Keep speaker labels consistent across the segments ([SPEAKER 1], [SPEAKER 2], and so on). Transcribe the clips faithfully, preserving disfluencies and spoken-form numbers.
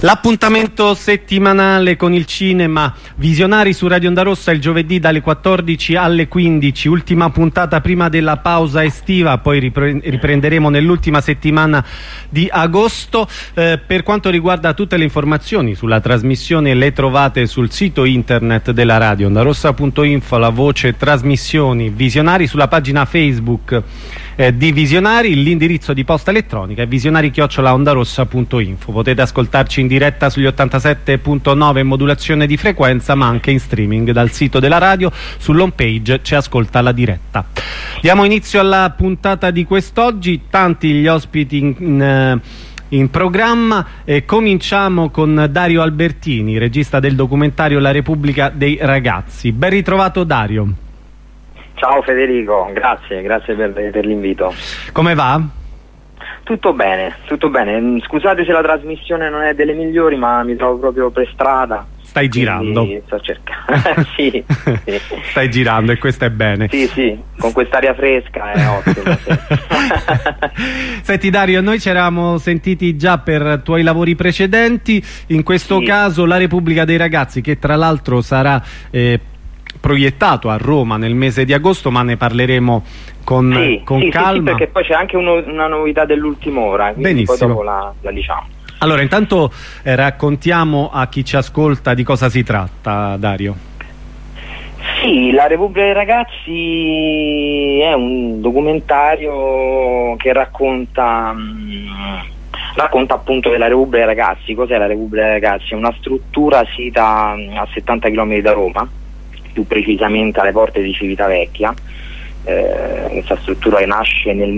[SPEAKER 1] L'appuntamento settimanale con il cinema Visionari su Radio Onda Rossa il giovedì dalle quattordici alle quindici, ultima puntata prima della pausa estiva, poi riprenderemo nell'ultima settimana di agosto. Eh, per quanto riguarda tutte le informazioni sulla trasmissione le trovate sul sito internet della radio ondarossa punto info, la voce trasmissioni Visionari, sulla pagina Facebook eh, di Visionari, l'indirizzo di posta elettronica è visionari chiocciola ondarossa punto info. Potete ascoltarci in diretta sugli ottantasette punto nove in modulazione di frequenza, ma anche in streaming dal sito della radio. Sull'home page ci ascolta la diretta. Diamo inizio alla puntata di quest'oggi, tanti gli ospiti in, in, in programma. E cominciamo con Dario Albertini, regista del documentario La Repubblica dei Ragazzi. Ben ritrovato Dario.
[SPEAKER 2] Ciao Federico, grazie, grazie per, per l'invito.
[SPEAKER 1] Come va?
[SPEAKER 2] Tutto bene, tutto bene. Scusate se la trasmissione non è delle migliori, ma mi trovo proprio per strada.
[SPEAKER 1] Stai girando?
[SPEAKER 2] Sto cercando. sì, sì.
[SPEAKER 1] Stai girando e questo è bene.
[SPEAKER 2] Sì, sì, con quest'aria fresca è ottimo. Sì.
[SPEAKER 1] Senti Dario, noi ci eravamo sentiti già per tuoi lavori precedenti, in questo
[SPEAKER 2] sì.
[SPEAKER 1] caso La Repubblica dei Ragazzi, che tra l'altro sarà eh, proiettato a Roma nel mese di agosto, ma ne parleremo con,
[SPEAKER 2] sì,
[SPEAKER 1] con
[SPEAKER 2] sì,
[SPEAKER 1] calma.
[SPEAKER 2] Sì, sì, perché poi c'è anche uno, una novità dell'ultima ora, quindi poi dopo la, la diciamo.
[SPEAKER 1] Allora, intanto eh, raccontiamo a chi ci ascolta di cosa si tratta, Dario.
[SPEAKER 2] Sì, La Repubblica dei Ragazzi è un documentario che racconta mh, racconta appunto della Repubblica dei Ragazzi. Cos'è la Repubblica dei Ragazzi? È una struttura sita a settanta chilometri da Roma, più precisamente alle porte di Civitavecchia. Eh, questa struttura che nasce nel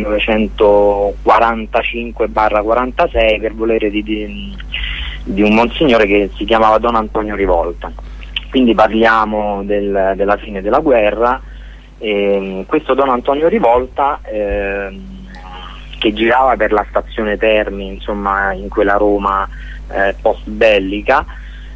[SPEAKER 2] millenovecentoquarantacinque quarantasei per volere di, di, di un monsignore che si chiamava Don Antonio Rivolta. Quindi parliamo del, della fine della guerra. E questo Don Antonio Rivolta, eh, che girava per la stazione Termi, insomma in quella Roma eh, post bellica,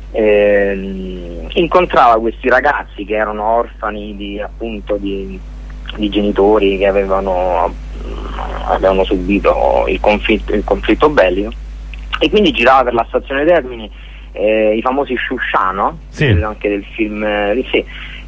[SPEAKER 2] eh, incontrava questi ragazzi che erano orfani di appunto di di genitori che avevano, avevano subito il conflitto, il conflitto bellico, e quindi girava per la stazione Termini eh, i famosi Sciuscià, no?
[SPEAKER 1] Sì.
[SPEAKER 2] Anche del film eh, sì.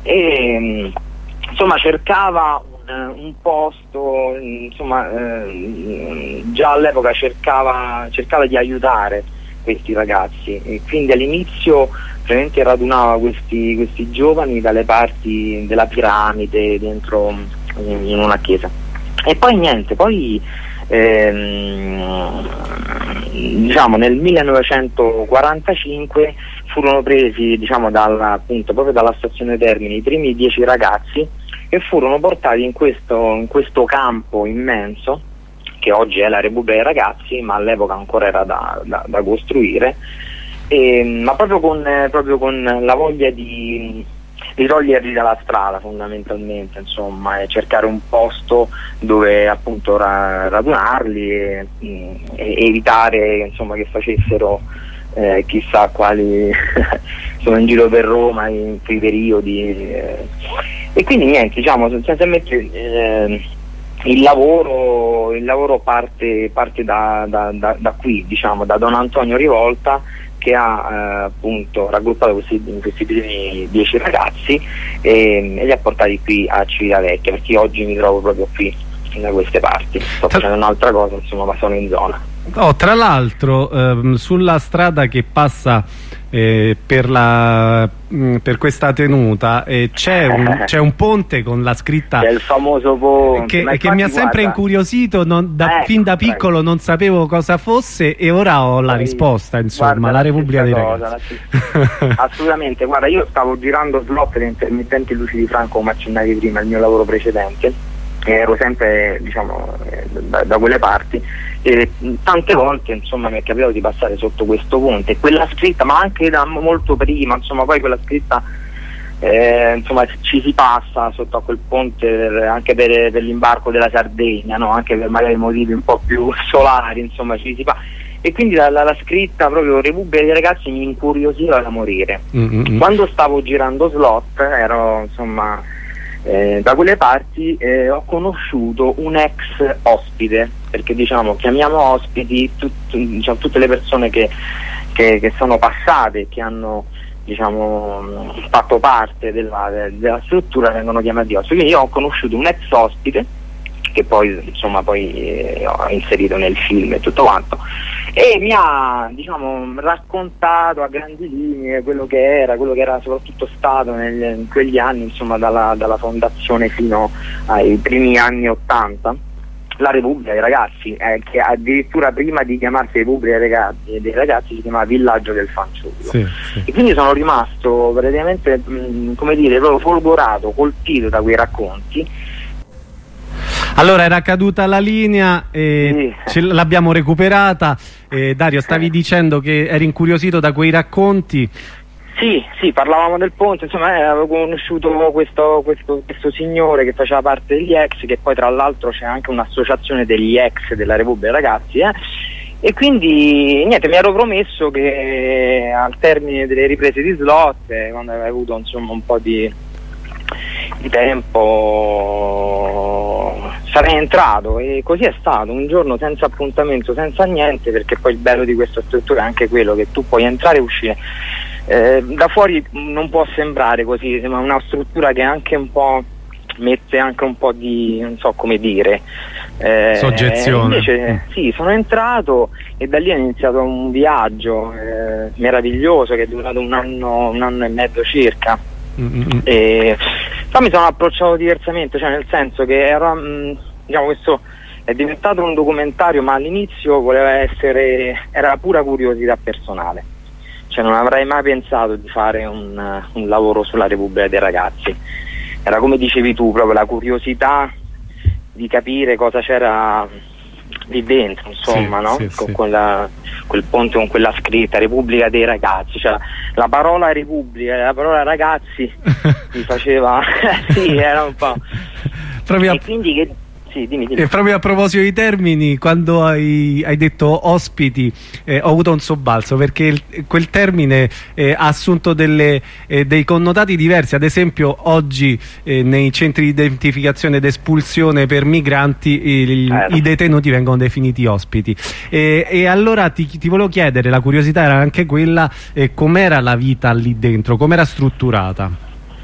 [SPEAKER 2] E insomma cercava un, un posto, insomma eh, già all'epoca cercava, cercava di aiutare questi ragazzi, e quindi all'inizio praticamente radunava questi, questi giovani dalle parti della piramide dentro in, in una chiesa, e poi niente, poi ehm, diciamo nel millenovecentoquarantacinque furono presi, diciamo, dalla, appunto, proprio dalla stazione Termini i primi dieci ragazzi, che furono portati in questo, in questo campo immenso che oggi è la Repubblica dei Ragazzi, ma all'epoca ancora era da, da, da costruire, e, ma proprio con, eh, proprio con la voglia di, di toglierli dalla strada fondamentalmente, insomma, e cercare un posto dove appunto ra, radunarli e, e evitare, insomma, che facessero eh, chissà quali sono in giro per Roma in quei periodi, eh. E quindi niente, diciamo, sostanzialmente eh, Il lavoro, il lavoro parte, parte da, da, da, da qui, diciamo, da Don Antonio Rivolta, che ha eh, appunto raggruppato questi, questi primi dieci ragazzi e, e li ha portati qui a Civitavecchia, perché oggi mi trovo proprio qui, da queste parti. Sto facendo un'altra cosa, insomma, ma sono in zona.
[SPEAKER 1] Oh, tra l'altro ehm, sulla strada che passa eh, per, la, mh, per questa tenuta eh, c'è un, c'è un ponte con la scritta,
[SPEAKER 2] c'è il famoso ponte,
[SPEAKER 1] che, che mi ha sempre guarda, incuriosito, non, da, eh, fin da piccolo prego. non sapevo cosa fosse, e ora ho la risposta, insomma, guarda, La Repubblica dei Ragazzi.
[SPEAKER 2] Assolutamente, guarda, io stavo girando slot e intermittenti luci di Franco, come accennavi prima, il mio lavoro precedente, e ero sempre, diciamo, da, da quelle parti, e tante volte, insomma, mi è capitato di passare sotto questo ponte, quella scritta, ma anche da molto prima, insomma, poi quella scritta eh, insomma, ci si passa sotto a quel ponte per, anche per, per l'imbarco della Sardegna, no? Anche per magari motivi un po' più solari, insomma, ci si passa, e quindi la, la, la scritta proprio Repubblica dei Ragazzi mi incuriosiva da morire. Mm-hmm. Quando stavo girando slot ero, insomma, eh, da quelle parti, eh, ho conosciuto un ex ospite, perché diciamo chiamiamo ospiti tut, diciamo, tutte le persone che che, che sono passate, che hanno diciamo fatto parte della, della struttura, vengono chiamati ospiti. Quindi io ho conosciuto un ex ospite che poi insomma poi eh, ho inserito nel film e tutto quanto, e mi ha diciamo raccontato a grandi linee quello che era, quello che era soprattutto stato nel, in quegli anni, insomma dalla, dalla fondazione fino ai primi anni ottanta, la Repubblica dei Ragazzi, eh, che addirittura prima di chiamarsi Repubblica dei Ragazzi, dei ragazzi si chiamava Villaggio del Fanciullo. Sì, sì. E quindi sono rimasto praticamente mh, come dire proprio folgorato, colpito da quei racconti.
[SPEAKER 1] Allora era caduta la linea e sì. l'abbiamo recuperata. eh, Dario, stavi eh. dicendo che eri incuriosito da quei racconti.
[SPEAKER 2] Sì, sì, parlavamo del ponte, insomma eh, avevo conosciuto questo, questo, questo signore che faceva parte degli ex, che poi tra l'altro c'è anche un'associazione degli ex della Repubblica dei Ragazzi, eh? E quindi niente, mi ero promesso che al termine delle riprese di slot, eh, quando avevo avuto insomma un po' di, di tempo, sarei entrato, e così è stato, un giorno senza appuntamento, senza niente, perché poi il bello di questa struttura è anche quello che tu puoi entrare e uscire. Eh, da fuori non può sembrare così, ma è una struttura che anche un po' mette anche un po' di, non so come dire, eh,
[SPEAKER 1] soggezione.
[SPEAKER 2] Invece sì, sono entrato e da lì è iniziato un viaggio eh, meraviglioso che è durato un anno, un anno e mezzo circa. Mm-hmm. E poi mi sono approcciato diversamente, cioè nel senso che era, mh, diciamo, questo è diventato un documentario, ma all'inizio voleva essere, era pura curiosità personale. Cioè non avrei mai pensato di fare un, un lavoro sulla Repubblica dei Ragazzi. Era come dicevi tu, proprio la curiosità di capire cosa c'era lì dentro, insomma, sì, no? Sì, con sì. Quella, quel ponte con quella scritta Repubblica dei Ragazzi, cioè la parola Repubblica e la parola ragazzi mi faceva sì, era un po'.
[SPEAKER 1] Proprio
[SPEAKER 2] e quindi che Sì, dimmi, dimmi.
[SPEAKER 1] E proprio a proposito di termini, quando hai, hai detto ospiti, eh, ho avuto un sobbalzo, perché il, quel termine eh, ha assunto delle, eh, dei connotati diversi. Ad esempio oggi eh, nei centri di identificazione ed espulsione per migranti il, eh. i detenuti vengono definiti ospiti, e, e allora ti, ti volevo chiedere, la curiosità era anche quella, eh, com'era la vita lì dentro, com'era strutturata?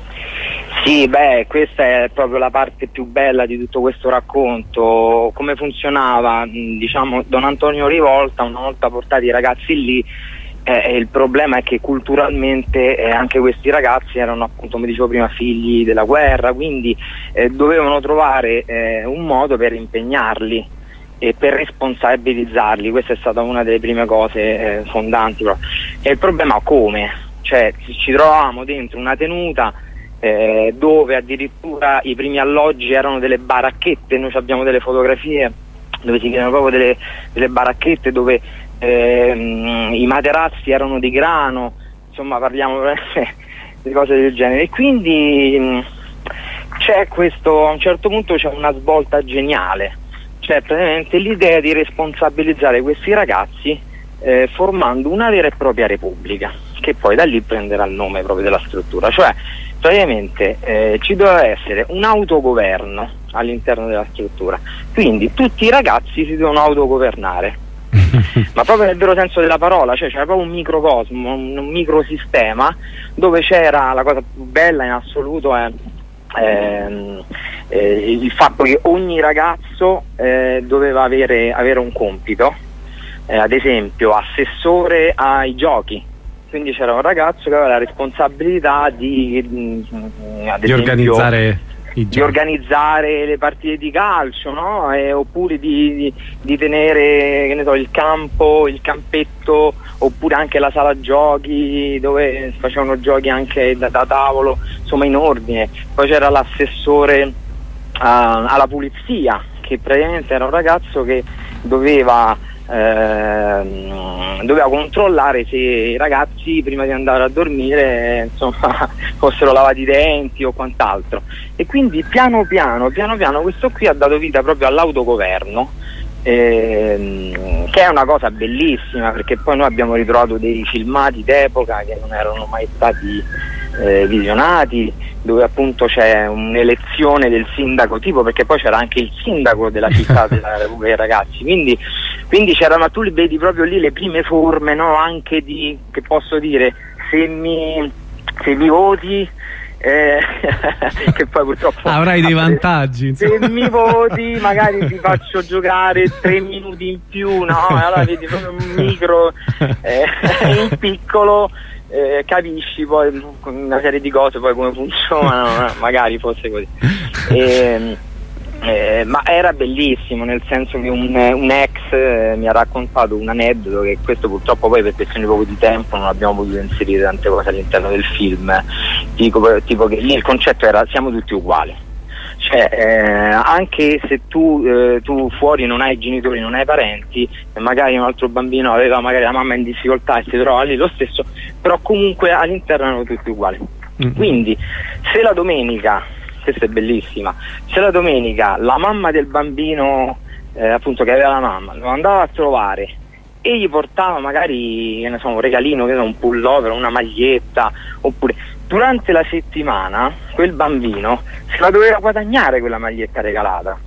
[SPEAKER 2] Sì, beh, questa è proprio la parte più bella di tutto questo racconto. Come funzionava, diciamo, Don Antonio Rivolta, una volta portati i ragazzi lì, eh, il problema è che culturalmente eh, anche questi ragazzi erano, appunto, come dicevo prima, figli della guerra, quindi eh, dovevano trovare eh, un modo per impegnarli e per responsabilizzarli. Questa è stata una delle prime cose eh, fondanti. Proprio. E il problema come? Cioè, ci trovavamo dentro una tenuta Eh, dove addirittura i primi alloggi erano delle baracchette. Noi abbiamo delle fotografie dove si vedono proprio delle, delle baracchette dove ehm, i materassi erano di grano, insomma parliamo di cose del genere. E quindi mh, c'è questo, a un certo punto c'è una svolta geniale, cioè praticamente l'idea di responsabilizzare questi ragazzi eh, formando una vera e propria repubblica, che poi da lì prenderà il nome proprio della struttura. Cioè praticamente eh, ci doveva essere un autogoverno all'interno della struttura, quindi tutti i ragazzi si devono autogovernare ma proprio nel vero senso della parola, cioè c'era proprio un microcosmo, un, un microsistema dove c'era, la cosa più bella in assoluto è ehm, eh, il fatto che ogni ragazzo eh, doveva avere, avere un compito, eh, ad esempio assessore ai giochi. Quindi c'era un ragazzo che aveva la responsabilità di, ad
[SPEAKER 1] di,
[SPEAKER 2] esempio,
[SPEAKER 1] organizzare, i
[SPEAKER 2] di organizzare le partite di calcio, no? E, oppure di, di, di tenere, che ne so, il campo, il campetto, oppure anche la sala giochi dove facevano giochi anche da, da tavolo, insomma in ordine. Poi c'era l'assessore uh, alla pulizia, che praticamente era un ragazzo che doveva Eh, doveva controllare se i ragazzi prima di andare a dormire insomma fossero lavati i denti o quant'altro. E quindi piano piano piano piano questo qui ha dato vita proprio all'autogoverno, ehm, che è una cosa bellissima, perché poi noi abbiamo ritrovato dei filmati d'epoca che non erano mai stati eh, visionati, dove appunto c'è un'elezione del sindaco tipo, perché poi c'era anche il sindaco della città della Repubblica dei Ragazzi, quindi quindi c'era, ma tu li vedi proprio lì le prime forme, no? Anche di, che posso dire, se mi, se mi voti, eh, che poi purtroppo
[SPEAKER 1] avrai dei vantaggi,
[SPEAKER 2] se mi voti magari ti faccio giocare tre minuti in più, no? Allora vedi proprio un micro, eh, in piccolo, eh, capisci poi una serie di cose, poi come funzionano, magari fosse così. E, Eh, ma era bellissimo, nel senso che un, un ex eh, mi ha raccontato un aneddoto, che questo purtroppo poi per questioni proprio di tempo non abbiamo potuto inserire tante cose all'interno del film, tipo, tipo che lì il concetto era siamo tutti uguali, cioè eh, anche se tu, eh, tu fuori non hai genitori, non hai parenti, e magari un altro bambino aveva magari la mamma in difficoltà e si trova lì lo stesso, però comunque all'interno erano tutti uguali. Mm-hmm. Quindi se la domenica, questa è bellissima, se la domenica la mamma del bambino, eh, appunto che aveva la mamma, lo andava a trovare e gli portava magari, che ne so, un regalino, che ne so, un pullover, una maglietta, oppure durante la settimana quel bambino se la doveva guadagnare quella maglietta regalata,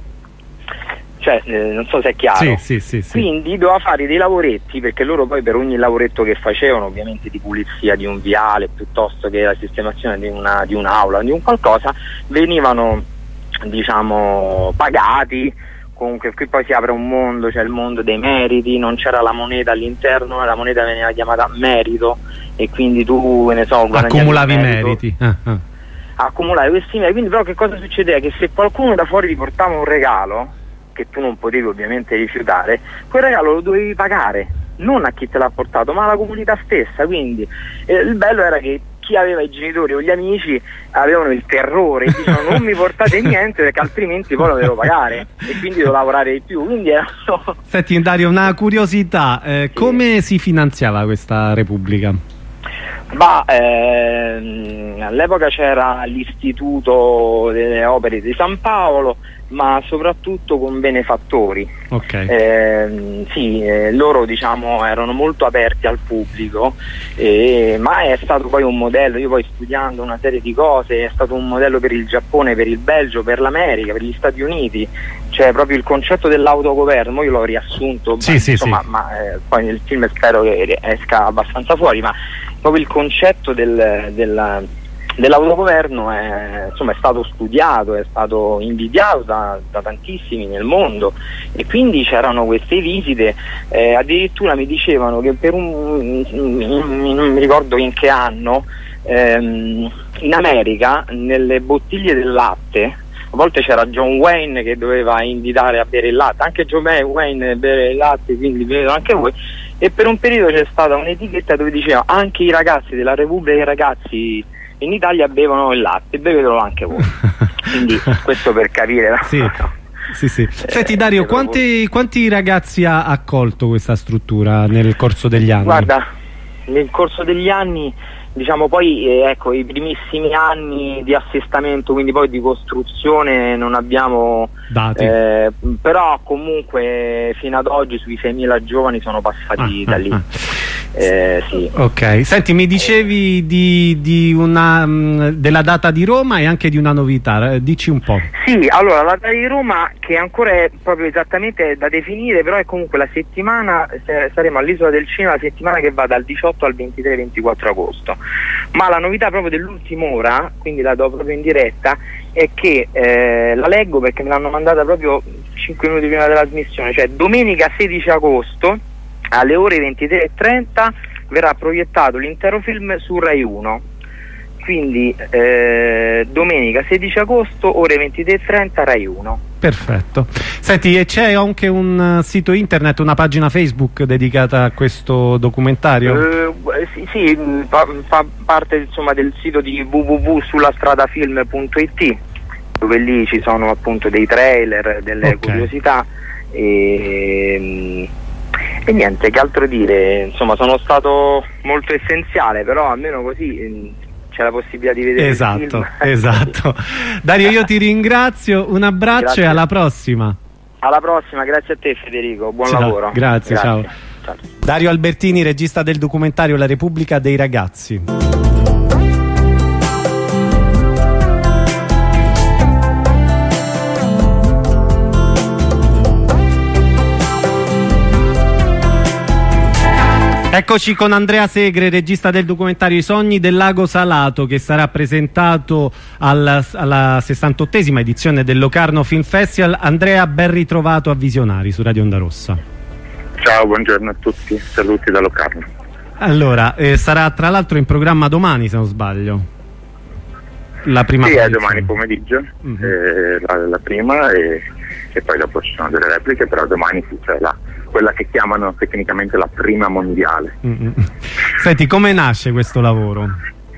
[SPEAKER 2] cioè eh, non so se è chiaro.
[SPEAKER 1] Sì, sì, sì, sì.
[SPEAKER 2] Quindi doveva fare dei lavoretti, perché loro poi per ogni lavoretto che facevano, ovviamente di pulizia di un viale piuttosto che la sistemazione di, una, di un'aula, di un qualcosa, venivano diciamo pagati. Comunque qui poi si apre un mondo, cioè il mondo dei meriti, non c'era la moneta all'interno, la moneta veniva chiamata merito e quindi tu, ne so,
[SPEAKER 1] accumulavi merito, meriti ah, ah.
[SPEAKER 2] accumulavi questi meriti. Quindi però che cosa succedeva? Che se qualcuno da fuori ti portava un regalo che tu non potevi ovviamente rifiutare, quel regalo lo dovevi pagare, non a chi te l'ha portato ma alla comunità stessa. Quindi eh, il bello era che chi aveva i genitori o gli amici avevano il terrore, dicevano non mi portate niente perché altrimenti poi lo devo pagare e quindi devo lavorare di più. Quindi erano...
[SPEAKER 1] Senti Dario, una curiosità, eh, sì. Come si finanziava questa Repubblica?
[SPEAKER 2] Bah, ehm, all'epoca c'era l'Istituto delle Opere di San Paolo, ma soprattutto con benefattori.
[SPEAKER 1] Okay.
[SPEAKER 2] Eh, sì, eh, loro diciamo erano molto aperti al pubblico, eh, ma è stato poi un modello, io poi studiando una serie di cose, è stato un modello per il Giappone, per il Belgio, per l'America, per gli Stati Uniti, cioè proprio il concetto dell'autogoverno, io l'ho riassunto,
[SPEAKER 1] sì,
[SPEAKER 2] ma,
[SPEAKER 1] sì,
[SPEAKER 2] insomma,
[SPEAKER 1] sì.
[SPEAKER 2] ma eh, poi nel film spero che esca abbastanza fuori, ma proprio il concetto del, del, dell'autogoverno è, insomma, è stato studiato, è stato invidiato da, da tantissimi nel mondo, e quindi c'erano queste visite, eh, addirittura mi dicevano che per un, non mi ricordo in che anno, ehm, in America nelle bottiglie del latte, a volte c'era John Wayne che doveva invitare a bere il latte, anche John Wayne bere il latte, quindi bevete anche voi, e per un periodo c'è stata un'etichetta dove diceva anche i ragazzi della Repubblica dei ragazzi in Italia bevono il latte, bevetelo anche voi. Quindi questo per capire.
[SPEAKER 1] Sì, sì, sì. Senti Dario, quanti, quanti ragazzi ha accolto questa struttura nel corso degli anni?
[SPEAKER 2] Guarda, nel corso degli anni, diciamo poi eh, ecco, i primissimi anni di assestamento, quindi poi di costruzione non abbiamo dati, eh, però comunque fino ad oggi sui seimila giovani sono passati ah, da lì. Ah, ah. Eh, sì.
[SPEAKER 1] Ok, senti, mi dicevi di, di una, mh, della data di Roma e anche di una novità, dici un po'.
[SPEAKER 2] Sì, allora la data di Roma, che ancora è proprio esattamente da definire, però è comunque la settimana, saremo all'Isola del Cinema la settimana che va dal diciotto al ventitré ventiquattro agosto, ma la novità proprio dell'ultima ora, quindi la do proprio in diretta, è che eh, la leggo perché me l'hanno mandata proprio cinque minuti prima della trasmissione, cioè domenica sedici agosto alle ore ventitré e trenta verrà proiettato l'intero film su Rai uno, quindi eh, domenica sedici agosto ore ventitré e trenta Rai uno.
[SPEAKER 1] Perfetto. Senti, e c'è anche un sito internet, una pagina Facebook dedicata a questo documentario?
[SPEAKER 2] Eh, sì, sì, fa, fa parte insomma del sito di w w w punto sullastradafilm punto i t, dove lì ci sono appunto dei trailer, delle okay. curiosità e... E niente, che altro dire, insomma sono stato molto essenziale, però almeno così c'è la possibilità di vedere
[SPEAKER 1] esatto,
[SPEAKER 2] il film.
[SPEAKER 1] Esatto. Dario, io ti ringrazio, un abbraccio grazie. E alla prossima.
[SPEAKER 2] Alla prossima, grazie a te Federico, buon
[SPEAKER 1] ciao,
[SPEAKER 2] lavoro.
[SPEAKER 1] Grazie, grazie. Ciao. ciao. Dario Albertini, regista del documentario La Repubblica dei Ragazzi. Eccoci con Andrea Segre, regista del documentario I sogni del lago salato, che sarà presentato alla, alla sessantottesima edizione del Locarno Film Festival. Andrea, ben ritrovato a Visionari su Radio Onda Rossa.
[SPEAKER 3] Ciao, buongiorno a tutti, saluti da Locarno.
[SPEAKER 1] Allora, eh, sarà tra l'altro in programma domani, se non sbaglio. La prima
[SPEAKER 3] sì,
[SPEAKER 1] posizione.
[SPEAKER 3] È domani pomeriggio,
[SPEAKER 1] mm-hmm.
[SPEAKER 3] eh, la, la prima e, e poi dopo ci sono delle repliche, però domani sì, c'è la, quella che chiamano tecnicamente la prima mondiale.
[SPEAKER 1] Mm-hmm. Senti, come nasce questo lavoro?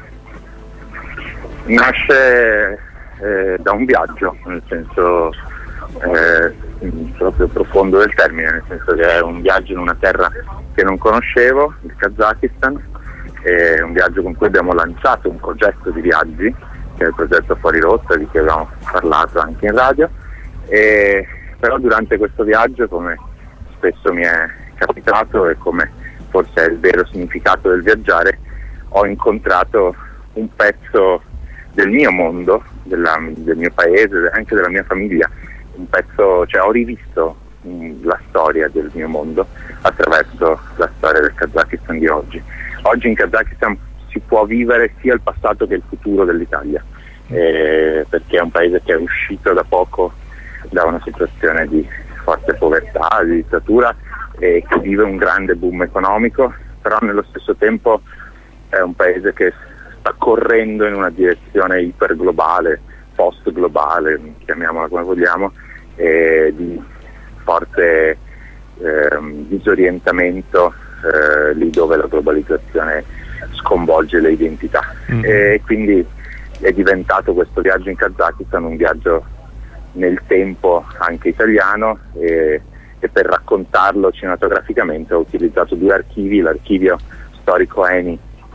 [SPEAKER 3] Nasce eh, da un viaggio, nel senso eh, proprio profondo del termine, nel senso che è un viaggio in una terra che non conoscevo, il Kazakistan, è un viaggio con cui abbiamo lanciato un progetto di viaggi, che è il progetto Fuori Rotta, di cui abbiamo parlato anche in radio, e però durante questo viaggio, come spesso mi è capitato e come forse è il vero significato del viaggiare, ho incontrato un pezzo del mio mondo, della, del mio paese, anche della mia famiglia, un pezzo, cioè ho rivisto mh, la storia del mio mondo attraverso la storia del Kazakistan di oggi. Oggi in Kazakistan si può vivere sia il passato che il futuro dell'Italia, eh, perché è un paese che è uscito da poco da una situazione di forte povertà, di dittatura, e che vive un grande boom economico, però nello stesso tempo è un paese che sta correndo in una direzione iperglobale, post-globale, chiamiamola come vogliamo, eh, di forte eh, disorientamento eh, lì dove la globalizzazione sconvolge le identità. Mm. E quindi è diventato questo viaggio in Kazakistan un viaggio nel tempo anche italiano, e, e per raccontarlo cinematograficamente ho utilizzato due archivi: l'archivio storico ENI,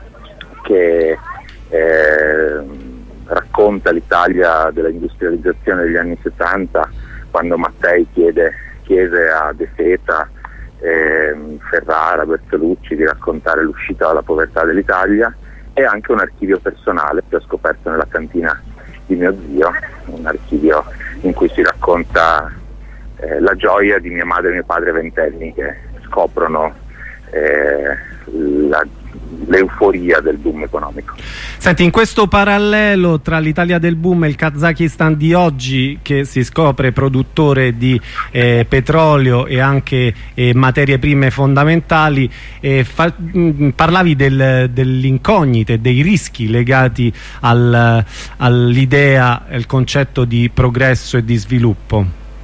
[SPEAKER 3] che eh, racconta l'Italia dell'industrializzazione degli anni settanta, quando Mattei chiede, chiese a De Seta, eh, Ferrara, Bertolucci di raccontare l'uscita dalla povertà dell'Italia, e anche un archivio personale che ho scoperto nella cantina di mio zio, un archivio in cui si racconta eh, la gioia di mia madre e mio padre ventenni che scoprono eh, la, l'euforia del boom economico.
[SPEAKER 1] Senti, in questo parallelo tra l'Italia del boom e il Kazakistan di oggi, che si scopre produttore di eh, petrolio e anche eh, materie prime fondamentali, eh, fa, mh, parlavi del, dell'incognita, dei rischi legati al, all'idea, al concetto di progresso e di sviluppo.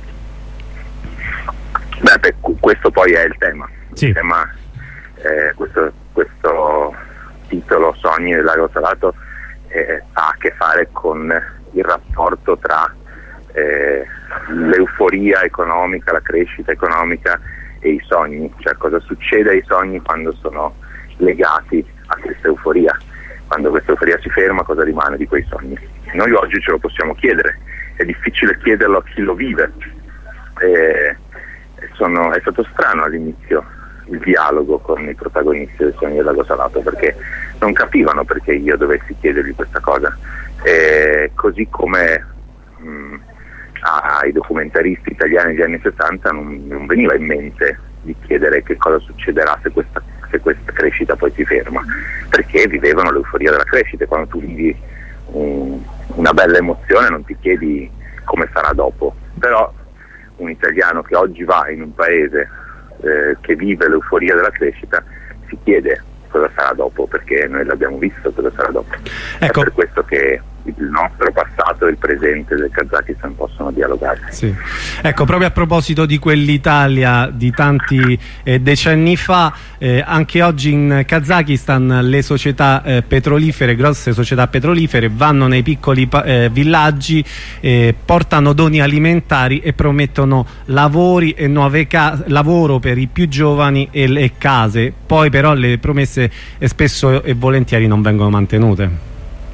[SPEAKER 3] Beh, beh, questo poi è il tema.
[SPEAKER 1] Sì.
[SPEAKER 3] Il tema eh, questo, questo titolo Sogni del lago salato eh, ha a che fare con il rapporto tra eh, l'euforia economica, la crescita economica e i sogni, cioè cosa succede ai sogni quando sono legati a questa euforia, quando questa euforia si ferma, cosa rimane di quei sogni. Noi oggi ce lo possiamo chiedere, è difficile chiederlo a chi lo vive. Eh, sono, è stato strano all'inizio il dialogo con i protagonisti del Sogni del lago salato, perché non capivano perché io dovessi chiedergli questa cosa, e così come mh, ai documentaristi italiani degli anni settanta non, non veniva in mente di chiedere che cosa succederà se questa, se questa crescita poi si ferma, perché vivevano l'euforia della crescita. Quando tu vivi um, una bella emozione non ti chiedi come sarà dopo, però un italiano che oggi va in un paese eh, che vive l'euforia della crescita si chiede cosa sarà dopo, perché noi l'abbiamo visto cosa sarà dopo. Ecco. È per questo che il nostro passato e il presente del Kazakistan possono dialogare.
[SPEAKER 1] Sì. Ecco, proprio a proposito di quell'Italia di tanti eh, decenni fa, eh, anche oggi in Kazakistan le società eh, petrolifere, grosse società petrolifere, vanno nei piccoli eh, villaggi, eh, portano doni alimentari e promettono lavori e nuove case, lavoro per i più giovani e le case. Poi però le promesse eh, spesso e volentieri non vengono mantenute.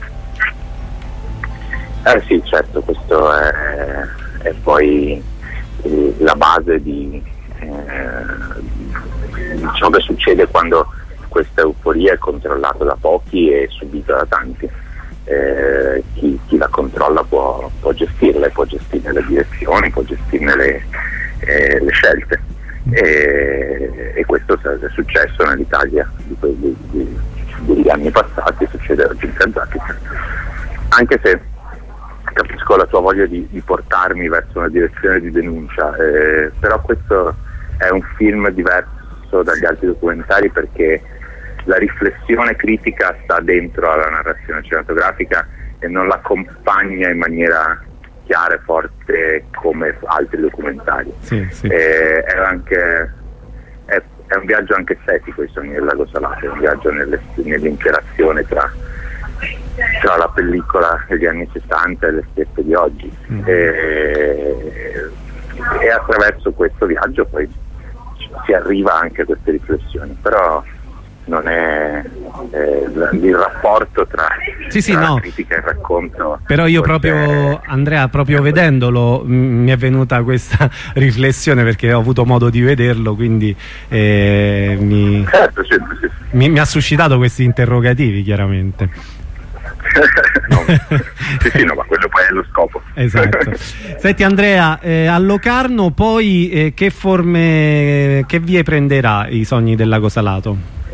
[SPEAKER 3] Eh sì, certo, questo è, è poi eh, la base di eh, ciò che succede quando questa euforia è controllata da pochi e subita da tanti. Eh, chi, chi la controlla può, può gestirla, può gestire le direzioni, può gestirne le, eh, le scelte. e, e questo è successo nell'Italia di quelli, di, degli anni passati, succede oggi in Kazakistan, anche se capisco la tua voglia di, di portarmi verso una direzione di denuncia, eh, però questo è un film diverso dagli altri documentari perché la riflessione critica sta dentro alla narrazione cinematografica e non l'accompagna in maniera chiara e forte come altri documentari.
[SPEAKER 1] Sì, sì.
[SPEAKER 3] Eh, è, anche, è, è un viaggio anche estetico, I sogni del lago salato, è un viaggio nelle, nell'interazione tra, tra la pellicola degli anni sessanta e le steppe di oggi. Mm. E, e attraverso questo viaggio poi si arriva anche a queste riflessioni, però non è eh, il rapporto tra,
[SPEAKER 1] sì, sì,
[SPEAKER 3] tra
[SPEAKER 1] no.
[SPEAKER 3] la critica e il racconto.
[SPEAKER 1] Però io proprio, è... Andrea, proprio vedendolo m- mi è venuta questa riflessione perché ho avuto modo di vederlo, quindi eh, mi...
[SPEAKER 3] Certo, certo, sì.
[SPEAKER 1] mi, mi ha suscitato questi interrogativi, chiaramente.
[SPEAKER 3] No. Sì, sì, no, ma quello poi è lo scopo.
[SPEAKER 1] Esatto. Senti Andrea, eh, a Locarno poi eh, che forme, che vie prenderà I sogni del lago salato?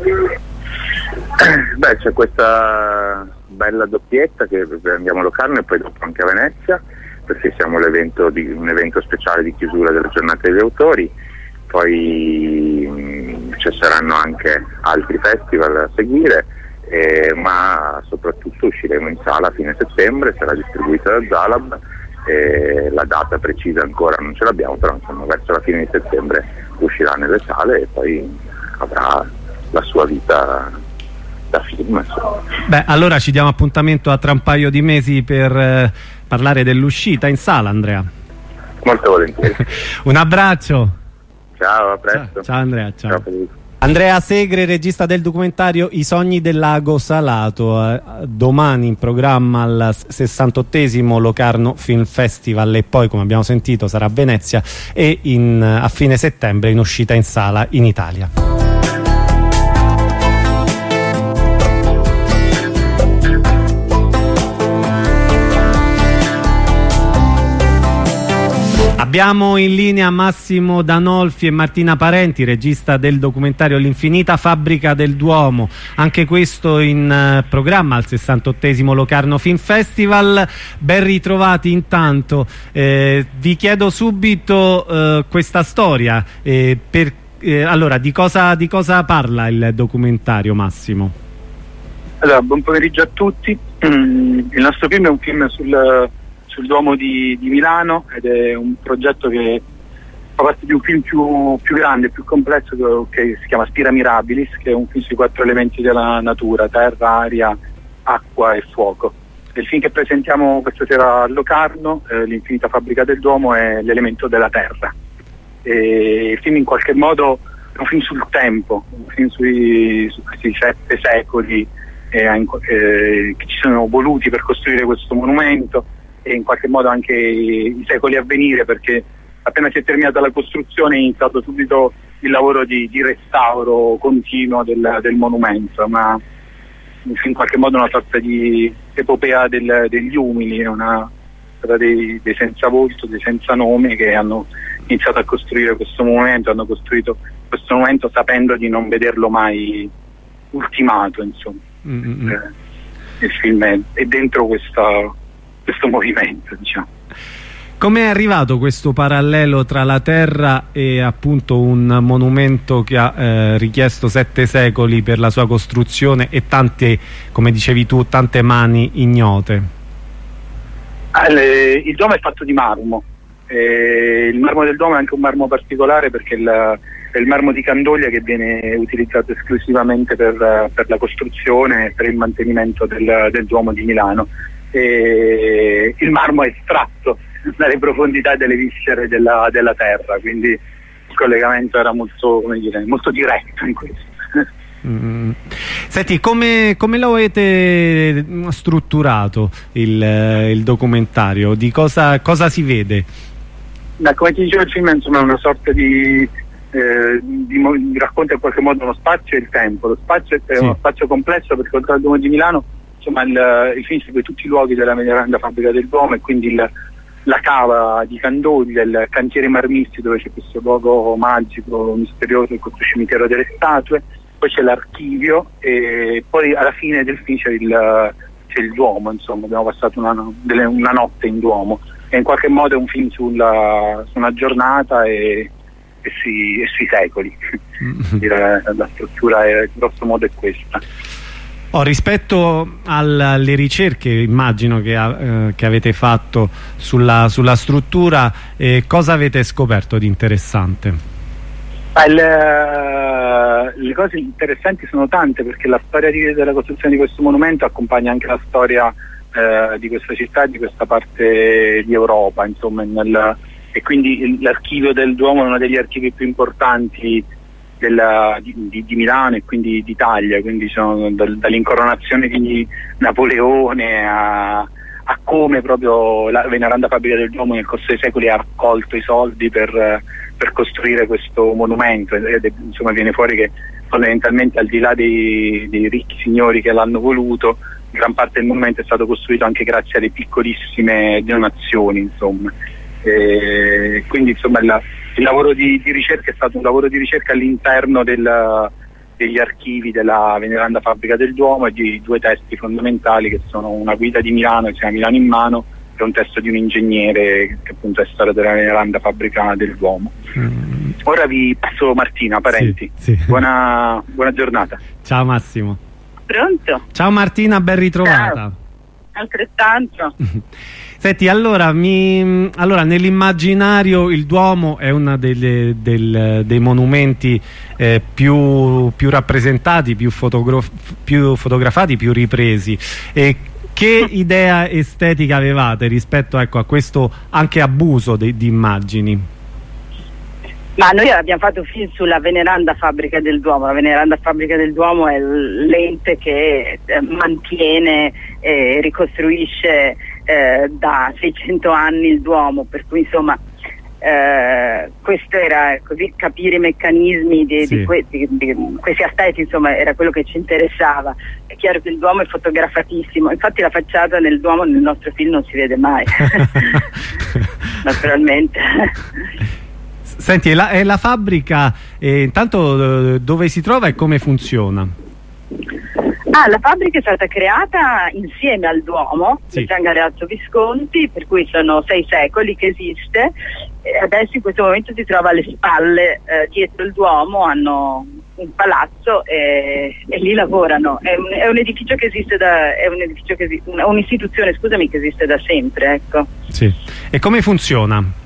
[SPEAKER 3] Beh, c'è questa bella doppietta che andiamo a Locarno e poi dopo anche a Venezia, perché siamo l'evento di, un evento speciale di chiusura della giornata degli autori, poi mh, ci saranno anche altri festival a seguire. Eh, ma soprattutto usciremo in sala a fine settembre, sarà distribuita da Zalab, eh, la data precisa ancora non ce l'abbiamo, però insomma verso la fine di settembre uscirà nelle sale e poi avrà la sua vita da film, insomma.
[SPEAKER 1] Beh, allora ci diamo appuntamento a tra un paio di mesi per eh, parlare dell'uscita in sala, Andrea.
[SPEAKER 3] Molto volentieri.
[SPEAKER 1] Un abbraccio.
[SPEAKER 3] Ciao, a presto.
[SPEAKER 1] Ciao, ciao Andrea, ciao.
[SPEAKER 3] Ciao Federico.
[SPEAKER 1] Andrea Segre, regista del documentario I sogni del lago salato, eh, domani in programma al sessantottesimo Locarno Film Festival e poi, come abbiamo sentito, sarà a Venezia e in, a fine settembre in uscita in sala in Italia. Abbiamo in linea Massimo Danolfi e Martina Parenti, regista del documentario L'infinita fabbrica del Duomo, anche questo in uh, programma al sessantottesimo Locarno Film Festival. Ben ritrovati intanto. Eh, vi chiedo subito uh, questa storia, eh, per, eh, allora di cosa, di cosa parla il documentario, Massimo?
[SPEAKER 4] Allora, buon pomeriggio a tutti. Il nostro film è un film sul sul Duomo di, di Milano ed è un progetto che fa parte di un film più, più grande, più complesso, che, che si chiama Spira Mirabilis, che è un film sui quattro elementi della natura: terra, aria, acqua e fuoco. Il film che presentiamo questa sera a Locarno, eh, L'infinita fabbrica del Duomo, è l'elemento della terra. E il film in qualche modo è un film sul tempo, un film sui, su questi sette secoli eh, eh, che ci sono voluti per costruire questo monumento, e in qualche modo anche i secoli a venire, perché appena si è terminata la costruzione è iniziato subito il lavoro di, di restauro continuo del, del monumento, ma in qualche modo una sorta di epopea del, degli umili, una dei, dei senza volto, dei senza nome, che hanno iniziato a costruire questo monumento, hanno costruito questo monumento sapendo di non vederlo mai ultimato, insomma. Mm-hmm. eh, il film è, è dentro questa questo movimento, diciamo.
[SPEAKER 1] Come è arrivato questo parallelo tra la terra e appunto un monumento che ha eh, richiesto sette secoli per la sua costruzione e tante, come dicevi tu, tante mani ignote?
[SPEAKER 4] Ah, le, il Duomo è fatto di marmo. Eh, il marmo del Duomo è anche un marmo particolare perché il, è il marmo di Candoglia, che viene utilizzato esclusivamente per, per la costruzione e per il mantenimento del, del Duomo di Milano. E il marmo è estratto dalle profondità delle viscere della, della terra, quindi il collegamento era molto, come dire, molto diretto in questo.
[SPEAKER 1] Mm. Senti, come, come lo avete strutturato il, il documentario? Di cosa, cosa si vede?
[SPEAKER 4] Da, come ti dicevo, il film insomma, è una sorta di, eh, di, di racconta in qualche modo uno spazio e il tempo. Lo spazio è sì. uno spazio complesso, perché oltre al Duomo di Milano, insomma, il, il film segue tutti i luoghi della grande fabbrica del Duomo, e quindi il, la cava di Candoli del cantiere Marmisti, dove c'è questo luogo magico, misterioso, questo cimitero delle statue, poi c'è l'archivio e poi alla fine del film c'è il, c'è il Duomo, insomma abbiamo passato una, una notte in Duomo e in qualche modo è un film sulla, su una giornata e, e, sui, e sui secoli. La, la struttura è, grosso modo è questa.
[SPEAKER 1] Oh, rispetto alle ricerche, immagino che, eh, che avete fatto sulla, sulla struttura, eh, cosa avete scoperto di interessante?
[SPEAKER 4] Ah, il, le cose interessanti sono tante, perché la storia di, della costruzione di questo monumento accompagna anche la storia eh, di questa città e di questa parte di Europa, insomma, nel, e quindi l'archivio del Duomo è uno degli archivi più importanti Della, di, di, di Milano e quindi d'Italia, quindi sono dal, dall'incoronazione di Napoleone a, a come proprio la Veneranda Fabbrica del Duomo nel corso dei secoli ha raccolto i soldi per, per costruire questo monumento ed, insomma viene fuori che fondamentalmente al di là dei, dei ricchi signori che l'hanno voluto, gran parte del monumento è stato costruito anche grazie alle piccolissime donazioni, insomma. E quindi insomma la, il lavoro di, di ricerca è stato un lavoro di ricerca all'interno del, degli archivi della Veneranda Fabbrica del Duomo e di due testi fondamentali che sono una guida di Milano che si chiama Milano in mano e un testo di un ingegnere che appunto è storia della Veneranda Fabbrica del Duomo. Mm. Ora vi passo Martina, parenti.
[SPEAKER 1] Sì, sì.
[SPEAKER 4] Buona, buona giornata.
[SPEAKER 1] Ciao Massimo.
[SPEAKER 5] Pronto?
[SPEAKER 1] Ciao Martina, ben ritrovata.
[SPEAKER 5] Ciao. Altrettanto.
[SPEAKER 1] Senti, allora, mi, allora nell'immaginario il Duomo è uno delle, del, dei monumenti eh, più, più rappresentati, più, più fotografati, più ripresi. E che idea estetica avevate rispetto, ecco, a questo anche abuso di, di immagini?
[SPEAKER 5] Ma noi abbiamo fatto un film sulla Veneranda Fabbrica del Duomo. La Veneranda Fabbrica del Duomo è l'ente che eh, mantiene e ricostruisce eh, da seicento anni il Duomo, per cui insomma eh, questo era così, capire i meccanismi di, sì. di, que di, di questi aspetti, insomma era quello che ci interessava. È chiaro che il Duomo è fotografatissimo, infatti la facciata del Duomo nel nostro film non si vede mai naturalmente.
[SPEAKER 1] Senti, è la, è la fabbrica, eh, intanto dove si trova e come funziona?
[SPEAKER 5] Ah, la fabbrica è stata creata insieme al Duomo, sì. di Gian Galeazzo Visconti, per cui sono sei secoli che esiste, e adesso in questo momento si trova alle spalle, eh, dietro il Duomo, hanno un palazzo e, e lì lavorano. È un, è un edificio che esiste da, è un edificio che un'istituzione, scusami, che esiste da sempre, ecco.
[SPEAKER 1] Sì. E come funziona?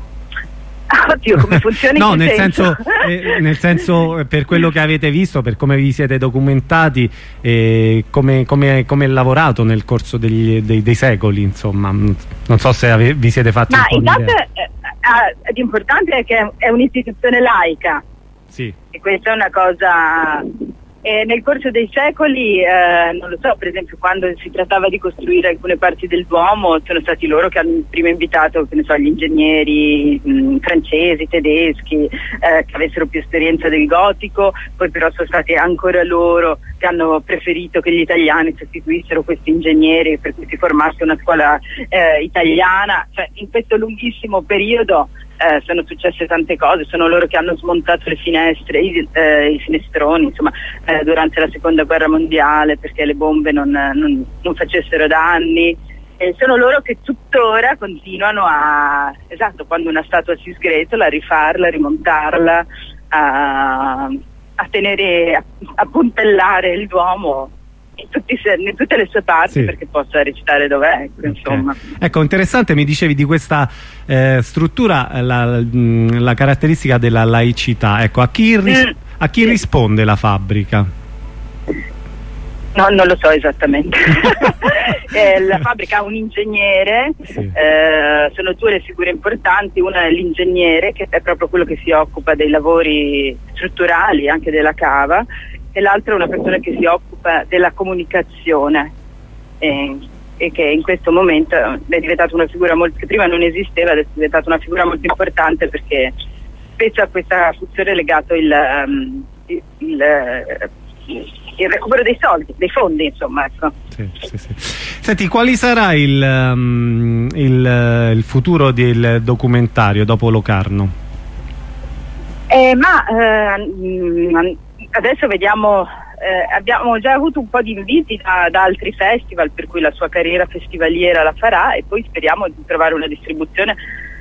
[SPEAKER 5] Oddio, come funziona?
[SPEAKER 1] No, nel senso, eh, nel senso, per quello che avete visto, per come vi siete documentati, eh, come, come, come è lavorato nel corso degli, dei, dei secoli, insomma. Non so se ave, vi siete fatti
[SPEAKER 5] Ma
[SPEAKER 1] un po'
[SPEAKER 5] intanto eh, l'importante è che è un'istituzione laica.
[SPEAKER 1] Sì.
[SPEAKER 5] E questa è una cosa... E nel corso dei secoli, eh, non lo so, per esempio quando si trattava di costruire alcune parti del Duomo sono stati loro che hanno prima invitato, che ne so, gli ingegneri mh, francesi, tedeschi, eh, che avessero più esperienza del gotico, poi però sono stati ancora loro che hanno preferito che gli italiani sostituissero questi ingegneri per cui si formasse una scuola eh, italiana. Cioè, in questo lunghissimo periodo Eh, sono successe tante cose, sono loro che hanno smontato le finestre, i, eh, i finestroni, insomma, eh, durante la seconda guerra mondiale perché le bombe non, non, non facessero danni, e sono loro che tuttora continuano a, esatto, quando una statua si sgretola, a rifarla, a rimontarla, a, a tenere, a, a puntellare il Duomo in, tutti, in tutte le sue parti, sì. perché possa recitare dov'è, ecco, insomma.
[SPEAKER 1] Okay. Ecco, interessante, mi dicevi di questa eh, struttura, la, la caratteristica della laicità. Ecco, a chi, ris mm. a chi sì. risponde la fabbrica?
[SPEAKER 5] No, non lo so esattamente. eh, la fabbrica ha un ingegnere, sì. eh, sono due le figure importanti, una è l'ingegnere che è proprio quello che si occupa dei lavori strutturali, anche della cava, e l'altra è una persona che si occupa della comunicazione eh, e che in questo momento è diventata una figura molto, che prima non esisteva, adesso è diventata una figura molto importante perché spesso a questa funzione è legato il, um, il, il, il recupero dei soldi, dei fondi, insomma, ecco.
[SPEAKER 1] Sì, sì, sì. Senti, quali sarà il, um, il, il futuro del documentario dopo Locarno?
[SPEAKER 5] Eh, ma eh, adesso vediamo, eh, abbiamo già avuto un po' di inviti da, da altri festival, per cui la sua carriera festivaliera la farà, e poi speriamo di trovare una distribuzione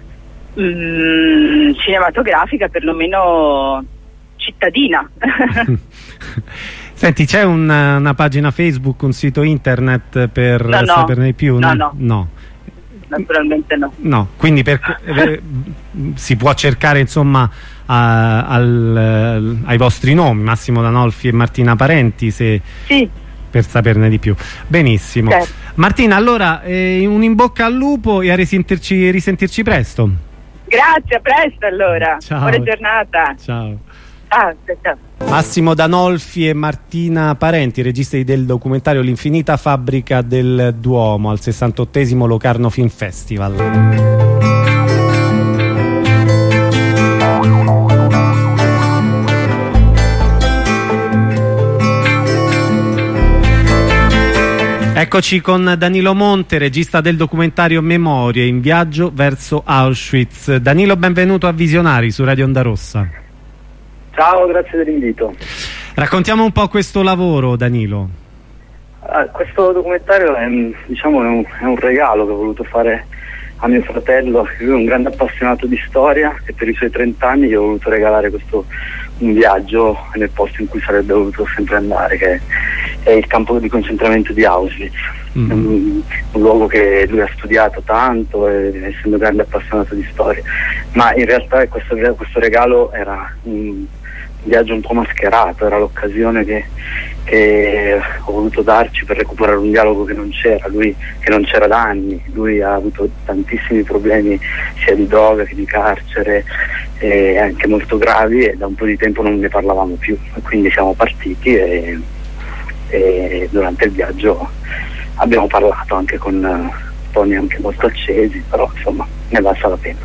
[SPEAKER 5] mh, cinematografica perlomeno cittadina.
[SPEAKER 1] Senti, c'è una, una pagina Facebook, un sito internet per
[SPEAKER 5] no, no.
[SPEAKER 1] saperne di più?
[SPEAKER 5] No, no,
[SPEAKER 1] no.
[SPEAKER 5] Naturalmente no.
[SPEAKER 1] No, quindi per, eh, si può cercare insomma a, al, ai vostri nomi, Massimo D'Anolfi e Martina Parenti, se,
[SPEAKER 5] sì,
[SPEAKER 1] per saperne di più. Benissimo.
[SPEAKER 5] Certo.
[SPEAKER 1] Martina, allora eh, un in bocca al lupo e a risentirci, risentirci presto.
[SPEAKER 5] Grazie, a presto allora.
[SPEAKER 1] Ciao.
[SPEAKER 5] Buona giornata.
[SPEAKER 1] Ciao.
[SPEAKER 5] Ah, ciao.
[SPEAKER 1] Massimo D'Anolfi e Martina Parenti, registi del documentario L'infinita fabbrica del Duomo al sessantottesimo Locarno Film Festival. Eccoci con Danilo Monte, regista del documentario Memorie, in viaggio verso Auschwitz. Danilo, benvenuto a Visionari su Radio Onda Rossa.
[SPEAKER 6] Ciao, grazie dell'invito.
[SPEAKER 1] Raccontiamo un po' questo lavoro, Danilo.
[SPEAKER 6] Ah, questo documentario è, diciamo, è, un, è un regalo che ho voluto fare a mio fratello. Lui è un grande appassionato di storia e per i suoi trent'anni gli ho voluto regalare questo un viaggio nel posto in cui sarebbe voluto sempre andare, che è il campo di concentramento di Auschwitz. Mm-hmm. un, un luogo che lui ha studiato tanto, e, essendo grande appassionato di storia, ma in realtà questo, questo regalo era un viaggio un po' mascherato, era l'occasione che, che ho voluto darci per recuperare un dialogo che non c'era, lui che non c'era da anni. Lui ha avuto tantissimi problemi sia di droga che di carcere, eh, anche molto gravi, e da un po' di tempo non ne parlavamo più, quindi siamo partiti e, e durante il viaggio abbiamo parlato anche con toni anche molto accesi, però insomma ne valsa la pena.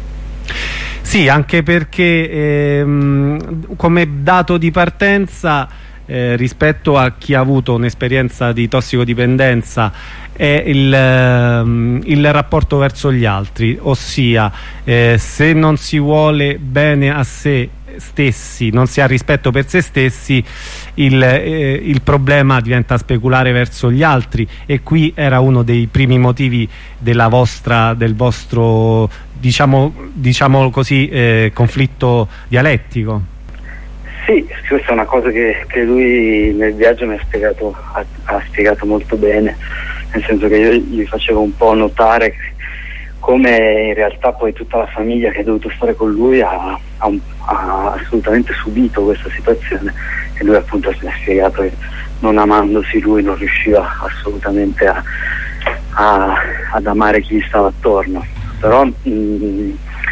[SPEAKER 1] Sì, anche perché ehm, come dato di partenza eh, rispetto a chi ha avuto un'esperienza di tossicodipendenza è il, ehm, il rapporto verso gli altri, ossia eh, se non si vuole bene a sé stessi, non si ha rispetto per se stessi, il, eh, il problema diventa speculare verso gli altri, e qui era uno dei primi motivi della vostra, del vostro diciamo, diciamo così eh, conflitto dialettico.
[SPEAKER 6] Sì, questa è una cosa che, che lui nel viaggio mi ha spiegato, ha, ha spiegato molto bene, nel senso che io gli facevo un po' notare come in realtà poi tutta la famiglia che ha dovuto stare con lui ha, ha, ha assolutamente subito questa situazione, e lui appunto mi ha spiegato che non amandosi lui non riusciva assolutamente a, a, ad amare chi gli stava attorno. Però mh,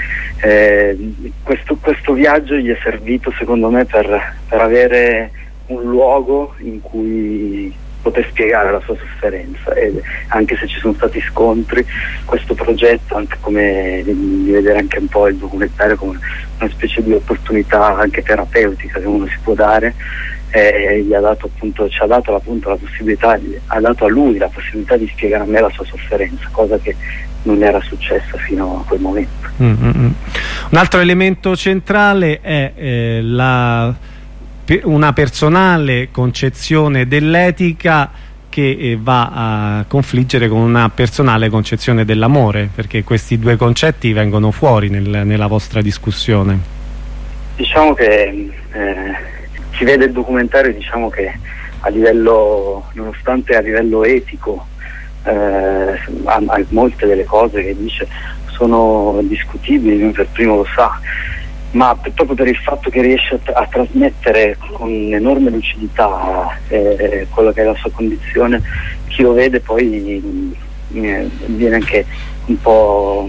[SPEAKER 6] eh, questo, questo viaggio gli è servito secondo me per, per avere un luogo in cui poter spiegare la sua sofferenza, e anche se ci sono stati scontri, questo progetto, anche come di vedere anche un po' il documentario come una specie di opportunità anche terapeutica che uno si può dare, eh, gli ha dato appunto, ci ha dato appunto la possibilità, ha dato a lui la possibilità di spiegare a me la sua sofferenza, cosa che non era successa fino a quel momento.
[SPEAKER 1] Mm-hmm. Un altro elemento centrale è eh, la una personale concezione dell'etica che eh, va a confliggere con una personale concezione dell'amore, perché questi due concetti vengono fuori nel, nella vostra discussione.
[SPEAKER 6] Diciamo che eh, chi vede il documentario, diciamo che a livello, nonostante a livello etico eh, ha, ha molte delle cose che dice sono discutibili, lui per primo lo sa, ma proprio per il fatto che riesce a, a trasmettere con enorme lucidità eh, quello che è la sua condizione, chi lo vede poi eh, viene anche un po'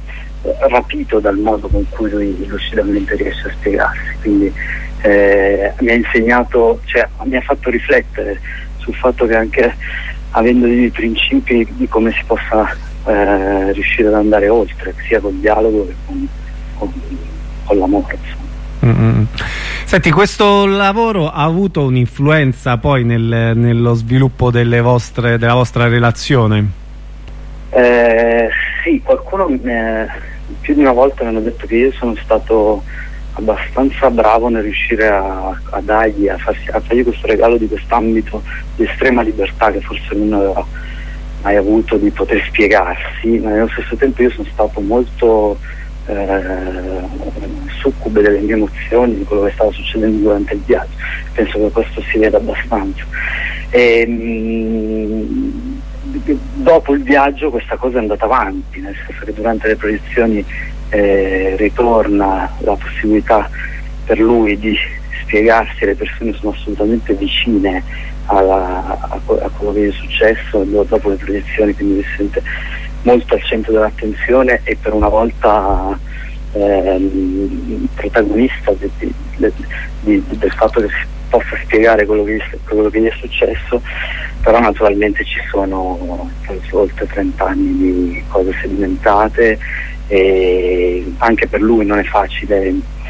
[SPEAKER 6] rapito dal modo con cui lui lucidamente riesce a spiegarsi. Quindi eh, mi ha insegnato, cioè mi ha fatto riflettere sul fatto che anche avendo dei principi di come si possa eh, riuscire ad andare oltre, sia col dialogo che con, con con l'amore.
[SPEAKER 1] Mm-hmm. Senti, questo lavoro ha avuto un'influenza poi nel, nello sviluppo delle vostre, della vostra relazione?
[SPEAKER 6] Eh, sì, qualcuno eh, più di una volta mi hanno detto che io sono stato abbastanza bravo nel riuscire a, a dargli, a, farsi, a fargli questo regalo di quest'ambito di estrema libertà che forse non aveva mai avuto, di poter spiegarsi, ma nello stesso tempo io sono stato molto eh, succube delle mie emozioni, di quello che stava succedendo durante il viaggio. Penso che questo si veda abbastanza. E, mh, dopo il viaggio questa cosa è andata avanti, nel senso che durante le proiezioni eh, ritorna la possibilità per lui di spiegarsi, le persone sono assolutamente vicine alla, a, a quello che è successo dopo le proiezioni, quindi si sente molto al centro dell'attenzione e per una volta ehm, protagonista di, di, di, di, del fatto che si possa spiegare quello che, quello che gli è successo. Però naturalmente ci sono oltre trenta anni di cose sedimentate e anche per lui non è facile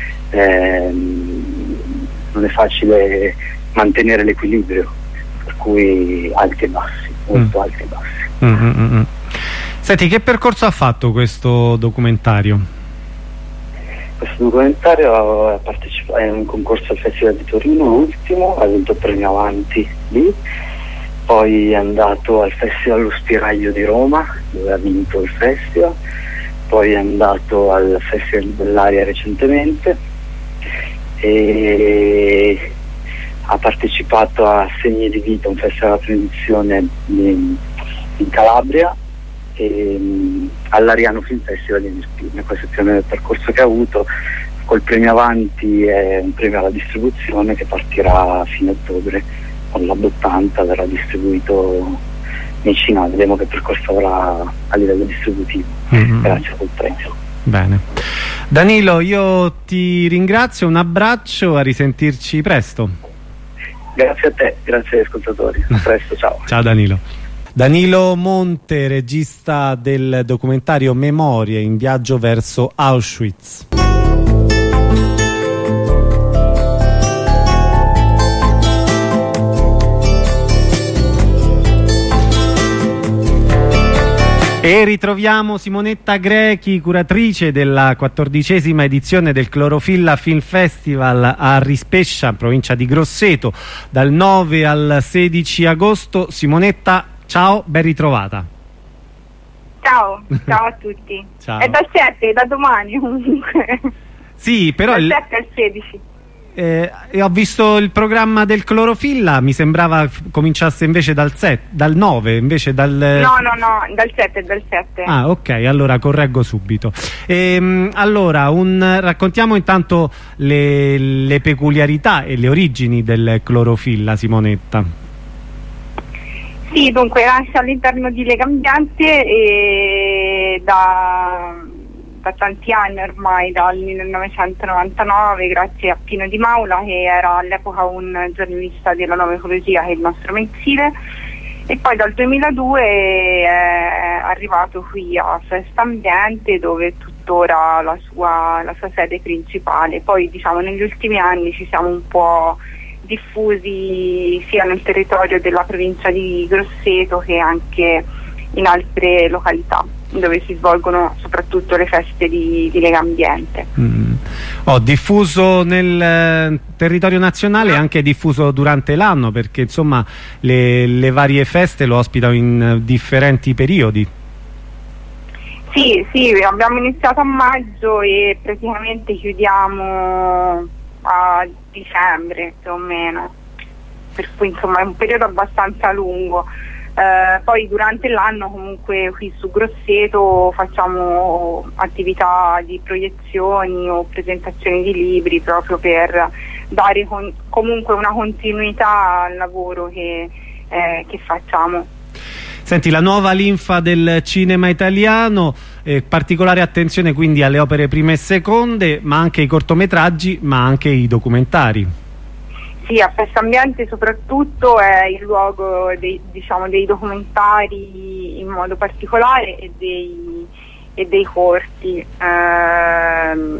[SPEAKER 6] ehm, non è facile mantenere l'equilibrio, per cui alti e bassi, molto mm. alti e bassi.
[SPEAKER 1] Mm, mm, mm. Senti, che percorso ha fatto questo documentario?
[SPEAKER 6] Questo documentario ha partecipato a un concorso al Festival di Torino, l'ultimo, ha vinto il premio Avanti lì, poi è andato al Festival Lo Spiraglio di Roma, dove ha vinto il festival, poi è andato al Festival dell'Aria recentemente e ha partecipato a Segni di Vita, un festival alla prima edizione in, in Calabria, e um, all'Ariano Film Festival in Irpina. Questo è più o meno il percorso che ha avuto. Col premio Avanti è un premio alla distribuzione che partirà a fine ottobre con l'Hub ottanta, verrà distribuito nei cinema, vedremo che percorso avrà a livello distributivo. Mm-hmm. Grazie a quel premio.
[SPEAKER 1] Bene, Danilo, io ti ringrazio, un abbraccio, a risentirci presto.
[SPEAKER 6] Grazie a te, grazie agli ascoltatori, a presto, ciao.
[SPEAKER 1] Ciao Danilo. Danilo Monte, regista del documentario Memorie in viaggio verso Auschwitz. E ritroviamo Simonetta Grechi, curatrice della quattordicesima edizione del Clorofilla Film Festival a Rispescia, provincia di Grosseto, dal nove al sedici agosto. Simonetta, ciao, ben ritrovata.
[SPEAKER 7] Ciao, ciao a tutti.
[SPEAKER 1] Ciao.
[SPEAKER 7] È dal sette, è da domani comunque.
[SPEAKER 1] Sì, però
[SPEAKER 7] dal
[SPEAKER 1] il...
[SPEAKER 7] sette al sedici.
[SPEAKER 1] Eh, e ho visto il programma del Clorofilla, mi sembrava cominciasse invece dal set, dal nove, invece dal...
[SPEAKER 7] No, no, no, dal sette, dal sette.
[SPEAKER 1] Ah, ok, allora correggo subito. Ehm, allora, un, raccontiamo intanto le, le peculiarità e le origini del Clorofilla, Simonetta.
[SPEAKER 7] Sì, dunque nasce all'interno di Legambiente e da... da tanti anni ormai, dal millenovecentonovantanove, grazie a Pino Di Maula, che era all'epoca un giornalista della Nuova Ecologia, che è il nostro mensile, e poi dal duemiladue è arrivato qui a Festa Ambiente, dove è tuttora la sua, la sua sede principale. Poi diciamo negli ultimi anni ci siamo un po' diffusi sia nel territorio della provincia di Grosseto che anche in altre località dove si svolgono soprattutto le feste di, di Legambiente.
[SPEAKER 1] Mm. Oh, diffuso nel eh, territorio nazionale e anche diffuso durante l'anno, perché insomma le, le varie feste lo ospitano in uh, differenti periodi.
[SPEAKER 7] Sì, sì, abbiamo iniziato a maggio e praticamente chiudiamo a dicembre più o meno, per cui insomma è un periodo abbastanza lungo. Uh, poi durante l'anno comunque qui su Grosseto facciamo attività di proiezioni o presentazioni di libri, proprio per dare con comunque una continuità al lavoro che, eh, che facciamo.
[SPEAKER 1] Senti, la nuova linfa del cinema italiano, eh, particolare attenzione quindi alle opere prime e seconde, ma anche ai cortometraggi, ma anche ai documentari.
[SPEAKER 7] Sì, a Festa Ambiente soprattutto è il luogo dei, diciamo, dei documentari in modo particolare e dei, e dei corti. Eh,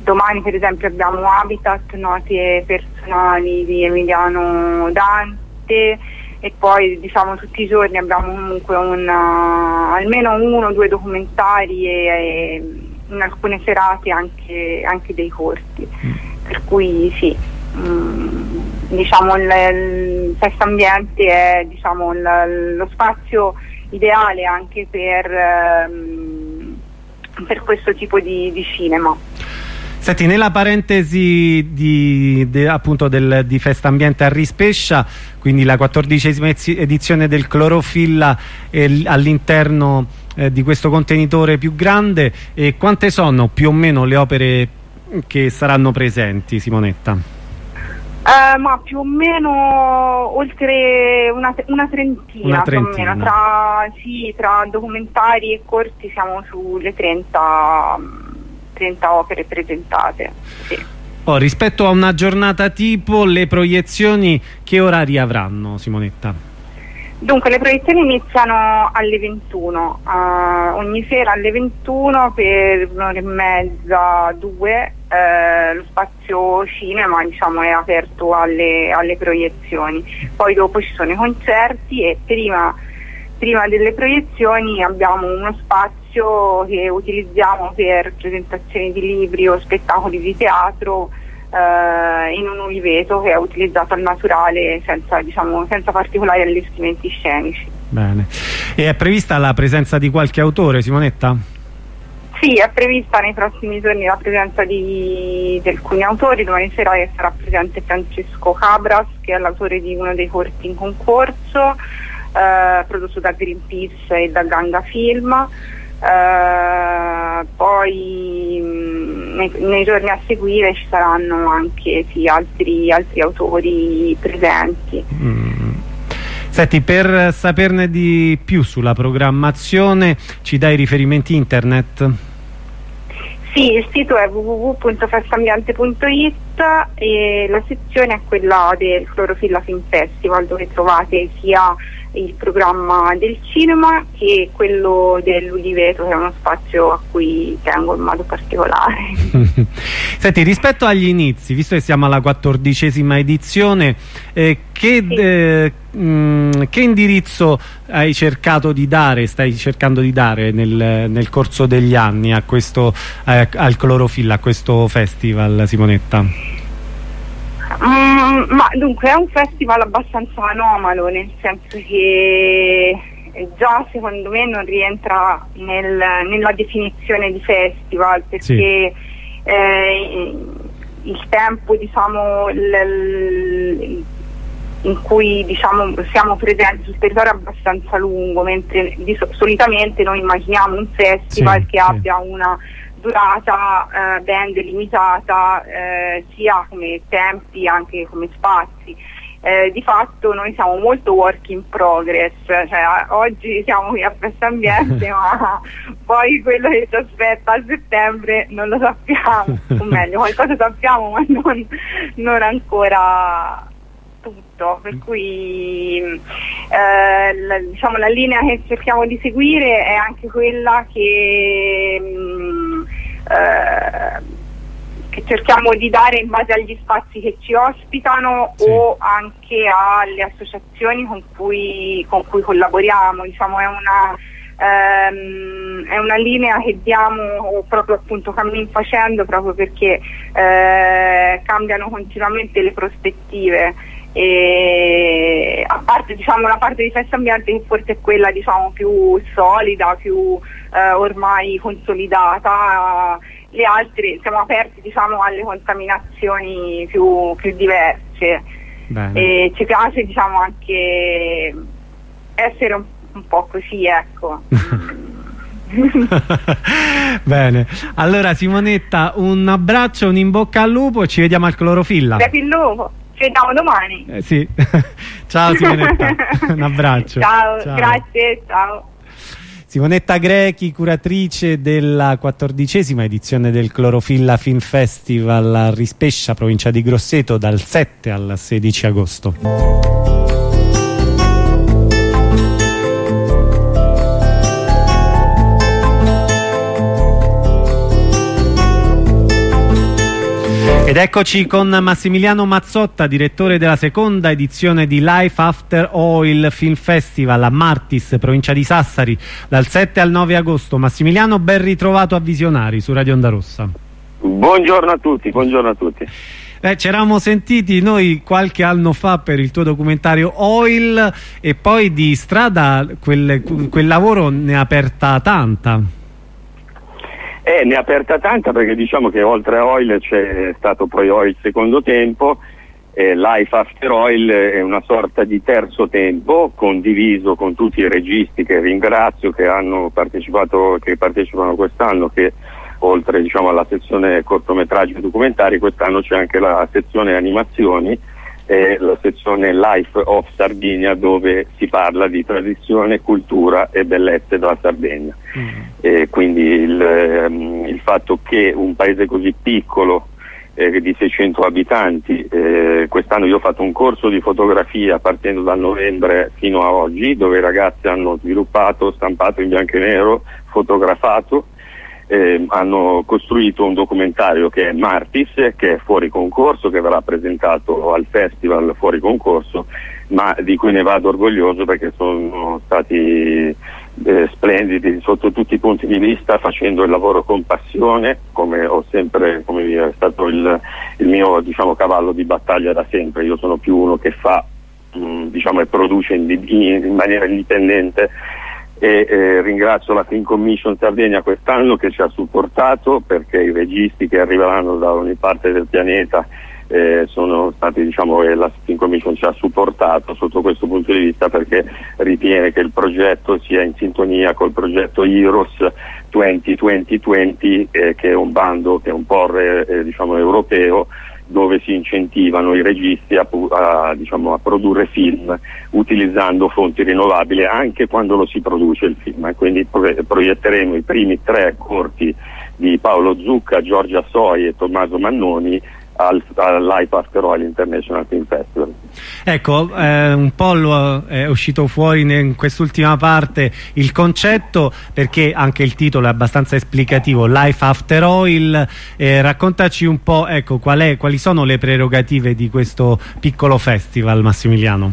[SPEAKER 7] domani per esempio abbiamo Habitat, note personali di Emiliano Dante, e poi diciamo tutti i giorni abbiamo comunque una, almeno uno o due documentari e, e in alcune serate anche, anche dei corti, mm. per cui sì, mm, diciamo il, il Festa Ambiente è diciamo il, lo spazio ideale anche per, um, per questo tipo di, di cinema.
[SPEAKER 1] Senti, nella parentesi di, de, appunto del, di Festa Ambiente a Rispescia, quindi la quattordicesima edizione del Clorofilla eh, all'interno eh, di questo contenitore più grande, eh, quante sono più o meno le opere che saranno presenti, Simonetta?
[SPEAKER 7] Eh, ma più o meno oltre una, una trentina,
[SPEAKER 1] una trentina.
[SPEAKER 7] Più o meno. Tra, sì, tra documentari e corti siamo sulle trenta opere presentate. Sì.
[SPEAKER 1] Oh, rispetto a una giornata tipo, le proiezioni che orari avranno, Simonetta?
[SPEAKER 7] Dunque, le proiezioni iniziano alle ventuno, uh, ogni sera alle ventuno per un'ora e mezza, due. Uh, lo spazio cinema diciamo è aperto alle, alle proiezioni, poi dopo ci sono i concerti e prima, prima delle proiezioni abbiamo uno spazio che utilizziamo per presentazioni di libri o spettacoli di teatro uh, in un uliveto che è utilizzato al naturale senza, diciamo, senza particolari allestimenti scenici.
[SPEAKER 1] Bene. E è prevista la presenza di qualche autore, Simonetta?
[SPEAKER 7] Sì, è prevista nei prossimi giorni la presenza di, di alcuni autori. Domani sera sarà presente Francesco Cabras, che è l'autore di uno dei corti in concorso, eh, prodotto da Greenpeace e da Ganga Film. Eh, poi mh, nei, nei giorni a seguire ci saranno anche sì, altri, altri autori presenti. Mm.
[SPEAKER 1] Senti, per saperne di più sulla programmazione ci dai riferimenti internet?
[SPEAKER 7] Sì, il sito è w w w punto festambiente punto it e la sezione è quella del Clorofilla Film Festival, dove trovate sia il programma del cinema che quello dell'Uliveto, che è uno spazio a cui tengo in modo particolare.
[SPEAKER 1] Senti, rispetto agli inizi, visto che siamo alla quattordicesima edizione, eh, che, sì. eh, mh, che indirizzo hai cercato di dare, stai cercando di dare nel, nel corso degli anni a questo, eh, al Clorofilla, a questo festival, Simonetta?
[SPEAKER 7] Mm, ma dunque è un festival abbastanza anomalo, nel senso che già secondo me non rientra nel, nella definizione di festival, perché sì. eh, il tempo diciamo l, in cui diciamo siamo presenti sul territorio è abbastanza lungo, mentre di, solitamente noi immaginiamo un festival sì, che sì. abbia una durata eh, ben delimitata, eh, sia come tempi anche come spazi. Eh, di fatto noi siamo molto work in progress, cioè oggi siamo qui a Festa Ambiente ma poi quello che ci aspetta a settembre non lo sappiamo, o meglio qualcosa sappiamo ma non, non ancora tutto, per cui eh, la, diciamo, la linea che cerchiamo di seguire è anche quella che mh, eh, che cerchiamo di dare in base agli spazi che ci ospitano sì. o anche alle associazioni con cui, con cui collaboriamo, diciamo è una ehm, è una linea che diamo proprio appunto cammin facendo, proprio perché eh, cambiano continuamente le prospettive. E a parte diciamo la parte di Festa Ambiente che forse è quella diciamo più solida, più eh, ormai consolidata, le altre siamo aperti diciamo alle contaminazioni più, più diverse. Bene. E ci piace diciamo anche essere un, un po' così, ecco.
[SPEAKER 1] Bene, allora Simonetta, un abbraccio, un in bocca al lupo e ci vediamo al Clorofilla.
[SPEAKER 7] Crepi il lupo. Ci vediamo domani.
[SPEAKER 1] Eh, sì. Ciao Simonetta. Un abbraccio.
[SPEAKER 7] Ciao,
[SPEAKER 1] ciao,
[SPEAKER 7] grazie, ciao.
[SPEAKER 1] Simonetta Grechi, curatrice della quattordicesima edizione del Clorofilla Film Festival a Rispescia, provincia di Grosseto, dal sette al sedici agosto. eccoci con Massimiliano Mazzotta, direttore della seconda edizione di Life After Oil Film Festival a Martis, provincia di Sassari, dal sette al nove agosto. Massimiliano, ben ritrovato a Visionari su Radio Onda Rossa.
[SPEAKER 8] Buongiorno a tutti, buongiorno a tutti.
[SPEAKER 1] Eh, ci eravamo sentiti noi qualche anno fa per il tuo documentario Oil e poi di strada quel, quel lavoro ne ha aperta tanta.
[SPEAKER 8] Eh, ne ha aperta tanta perché diciamo che oltre a Oil c'è stato poi Oil Secondo Tempo, e Life After Oil è una sorta di terzo tempo condiviso con tutti i registi che ringrazio, che hanno partecipato, che partecipano quest'anno, che oltre diciamo alla sezione cortometraggi e documentari quest'anno c'è anche la sezione animazioni e la sezione Life of Sardinia, dove si parla di tradizione, cultura e bellezze della Sardegna. Mm. E quindi il, ehm, il fatto che un paese così piccolo eh, di seicento abitanti, eh, quest'anno io ho fatto un corso di fotografia partendo dal novembre fino a oggi, dove i ragazzi hanno sviluppato, stampato in bianco e nero, fotografato. Eh, hanno costruito un documentario che è Martis, che è fuori concorso, che verrà presentato al festival fuori concorso, ma di cui ne vado orgoglioso perché sono stati eh, splendidi sotto tutti i punti di vista, facendo il lavoro con passione, come ho sempre, come dire, è stato il, il mio diciamo cavallo di battaglia da sempre. Io sono più uno che fa mh, diciamo e produce in, in, in maniera indipendente. E eh, ringrazio la Film Commission Sardegna quest'anno che ci ha supportato, perché i registi che arriveranno da ogni parte del pianeta eh, sono stati diciamo e la Film Commission ci ha supportato sotto questo punto di vista, perché ritiene che il progetto sia in sintonia col progetto Heroes venti venti venti eh, che è un bando che è un po' eh, diciamo europeo, dove si incentivano i registi a, a, diciamo, a produrre film utilizzando fonti rinnovabili anche quando lo si produce il film. Quindi pro- proietteremo i primi tre corti di Paolo Zucca, Giorgia Soi e Tommaso Mannoni al, al Life After Oil International Film Festival.
[SPEAKER 1] Ecco, eh, un po' lo, è uscito fuori in quest'ultima parte il concetto, perché anche il titolo è abbastanza esplicativo, Life After Oil. Eh, raccontaci un po', ecco, qual è, quali sono le prerogative di questo piccolo festival, Massimiliano?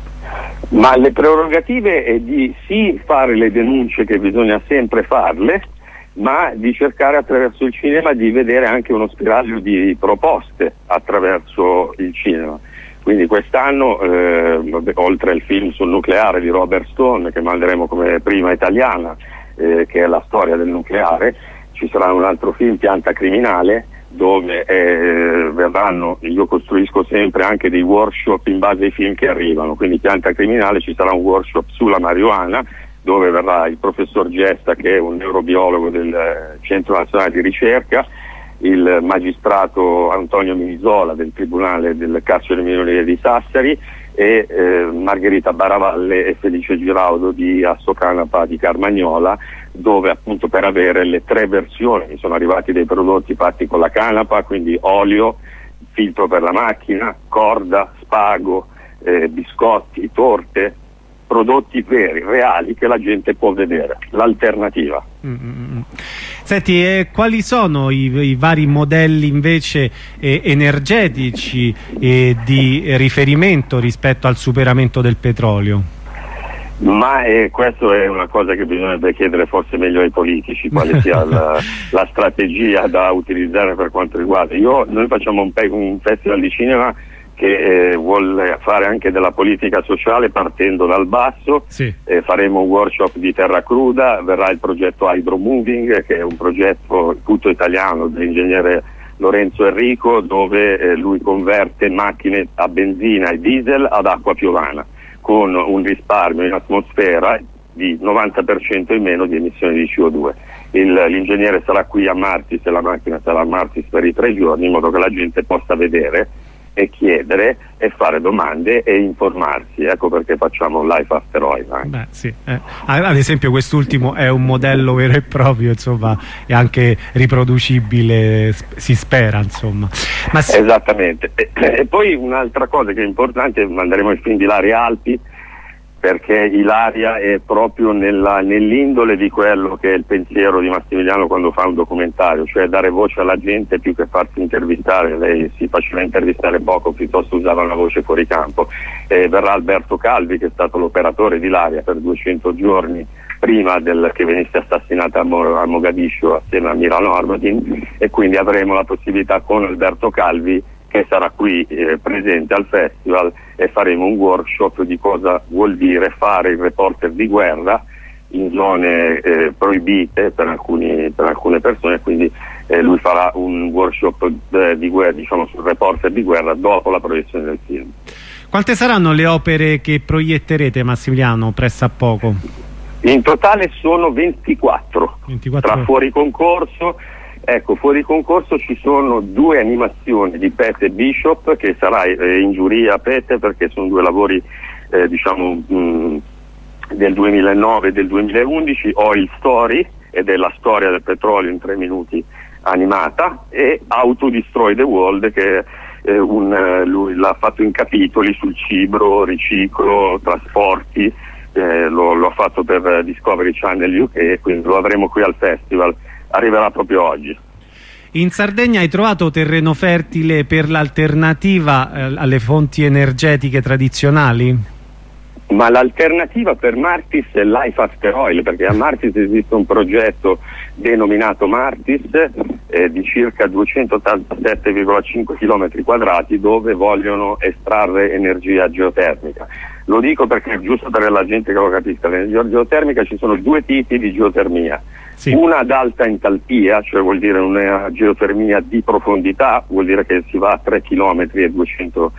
[SPEAKER 8] Ma le prerogative è di sì fare le denunce che bisogna sempre farle, ma di cercare attraverso il cinema di vedere anche uno spiraglio di proposte attraverso il cinema. Quindi quest'anno, eh, oltre al film sul nucleare di Robert Stone, che manderemo come prima italiana, eh, che è la storia del nucleare, ci sarà un altro film, Pianta Criminale, dove eh, verranno, io costruisco sempre anche dei workshop in base ai film che arrivano. Quindi Pianta Criminale ci sarà un workshop sulla marijuana, dove verrà il professor Gesta, che è un neurobiologo del Centro Nazionale di Ricerca, il magistrato Antonio Minisola del Tribunale del Carcere Minorile di Sassari e eh, Margherita Baravalle e Felice Giraudo di Assocanapa di Carmagnola, dove appunto per avere le tre versioni mi sono arrivati dei prodotti fatti con la canapa, quindi olio, filtro per la macchina, corda, spago, eh, biscotti, torte, prodotti veri, reali, che la gente può vedere, l'alternativa.
[SPEAKER 1] Mm-hmm. Senti, eh, quali sono i, i vari modelli invece eh, energetici eh, di riferimento rispetto al superamento del petrolio?
[SPEAKER 8] Ma eh, questo è una cosa che bisognerebbe chiedere forse meglio ai politici, quale sia la, la strategia da utilizzare per quanto riguarda. Io, noi facciamo un, un festival di cinema che eh, vuole fare anche della politica sociale partendo dal basso. Sì. Eh, faremo un workshop di terra cruda, verrà il progetto Hydromoving, che è un progetto tutto italiano dell'ingegnere Lorenzo Enrico, dove eh, lui converte macchine a benzina e diesel ad acqua piovana, con un risparmio in atmosfera di novanta per cento in meno di emissioni di C O due. Il, l'ingegnere sarà qui a Martis e la macchina sarà a Martis per i tre giorni, in modo che la gente possa vedere e chiedere e fare domande e informarsi. Ecco perché facciamo Life After Oil anche.
[SPEAKER 1] Beh, sì. eh, ad esempio quest'ultimo è un modello vero e proprio, insomma, è anche riproducibile, si spera, insomma. Ma sì.
[SPEAKER 8] Esattamente. E, e poi un'altra cosa che è importante, manderemo il film di Laria Alpi, perché Ilaria è proprio nella, nell'indole di quello che è il pensiero di Massimiliano quando fa un documentario, cioè dare voce alla gente più che farsi intervistare. Lei si faceva intervistare poco, piuttosto usava una voce fuori campo. E verrà Alberto Calvi, che è stato l'operatore di Ilaria per duecento giorni prima del, che venisse assassinata a, Mo, a Mogadiscio assieme a Milano Armadin, e quindi avremo la possibilità con Alberto Calvi, che sarà qui eh, presente al festival, e faremo un workshop di cosa vuol dire fare il reporter di guerra in zone eh, proibite per, alcuni, per alcune persone. Quindi eh, lui farà un workshop eh, di guerra, diciamo, sul reporter di guerra dopo la proiezione del film.
[SPEAKER 1] Quante saranno le opere che proietterete, Massimiliano, presso a poco?
[SPEAKER 8] In totale sono ventiquattro,
[SPEAKER 1] ventiquattro.
[SPEAKER 8] Tra fuori concorso. Ecco, fuori concorso ci sono due animazioni di Pete e Bishop, che sarà eh, in giuria Pete, perché sono due lavori eh, diciamo mh, del duemilanove e del duemilaundici. Oil Story, ed è la storia del petrolio in tre minuti animata, e How to Destroy the World, che eh, un, eh, lui l'ha fatto in capitoli sul cibo, riciclo, trasporti. Eh, lo, lo ha fatto per Discovery Channel U K, quindi lo avremo qui al festival. Arriverà proprio oggi.
[SPEAKER 1] In Sardegna hai trovato terreno fertile per l'alternativa eh, alle fonti energetiche tradizionali?
[SPEAKER 8] Ma l'alternativa per Martis è Life After Oil, perché a Martis esiste un progetto denominato Martis eh, di circa duecentottantasette virgola cinque chilometri quadrati, dove vogliono estrarre energia geotermica. Lo dico perché è giusto per la gente che lo capisca. L'energia geotermica, ci sono due tipi di geotermia. Sì. Una ad alta entalpia, cioè vuol dire una geotermia di profondità, vuol dire che si va a tre chilometri e duecento,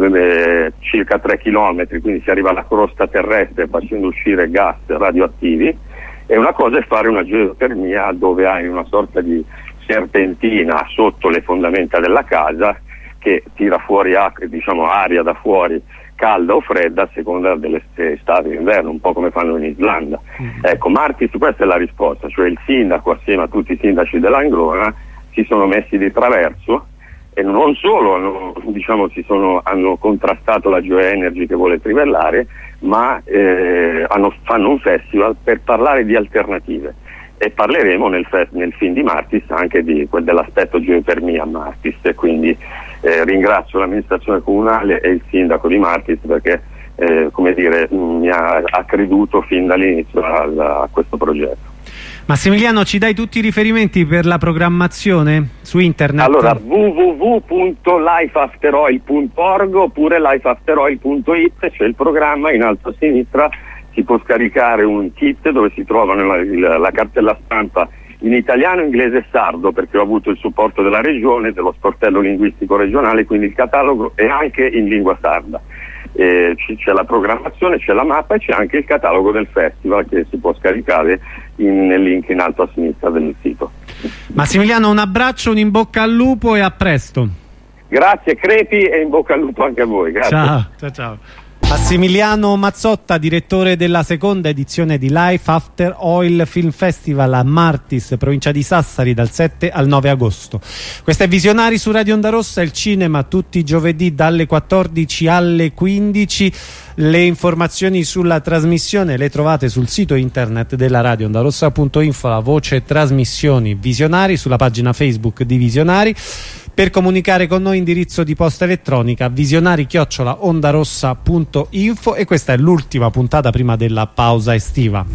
[SPEAKER 8] eh, circa tre chilometri, quindi si arriva alla crosta terrestre facendo uscire gas radioattivi. E una cosa è fare una geotermia dove hai una sorta di serpentina sotto le fondamenta della casa che tira fuori acqua, diciamo aria da fuori, calda o fredda a seconda dell'estate e inverno, un po' come fanno in Islanda. Mm-hmm. Ecco, Martis, questa è la risposta, cioè il sindaco assieme a tutti i sindaci dell'Angrona si sono messi di traverso e non solo hanno, diciamo, si sono, hanno contrastato la Geoenergy che vuole trivellare, ma eh, hanno, fanno un festival per parlare di alternative, e parleremo nel, nel film di Martis anche di, dell'aspetto geotermia a Martis, e quindi eh, ringrazio l'amministrazione comunale e il sindaco di Martis perché eh, come dire, mi ha, ha creduto fin dall'inizio a, a questo progetto.
[SPEAKER 1] Massimiliano, ci dai tutti i riferimenti per la programmazione su internet?
[SPEAKER 8] Allora, w w w punto life after oil punto org oppure life after oil punto it, c'è il programma in alto a sinistra. Si può scaricare un kit dove si trova la, la, la cartella stampa in italiano, inglese e sardo, perché ho avuto il supporto della regione, dello sportello linguistico regionale, quindi il catalogo è anche in lingua sarda. Eh, c'è la programmazione, c'è la mappa e c'è anche il catalogo del festival che si può scaricare in, nel link in alto a sinistra del sito.
[SPEAKER 1] Massimiliano, un abbraccio, un in bocca al lupo e a presto.
[SPEAKER 8] Grazie, crepi, e in bocca al lupo anche a voi. Grazie.
[SPEAKER 1] Ciao, ciao, ciao. Massimiliano Mazzotta, direttore della seconda edizione di Life After Oil Film Festival a Martis, provincia di Sassari, dal sette al nove agosto. Questo è Visionari su Radio Onda Rossa, il cinema tutti i giovedì dalle quattordici alle quindici. Le informazioni sulla trasmissione le trovate sul sito internet della radio ondarossa punto info, la voce trasmissioni Visionari, sulla pagina Facebook di Visionari. Per comunicare con noi, indirizzo di posta elettronica visionari chiocciola ondarossa punto info, e questa è l'ultima puntata prima della pausa estiva.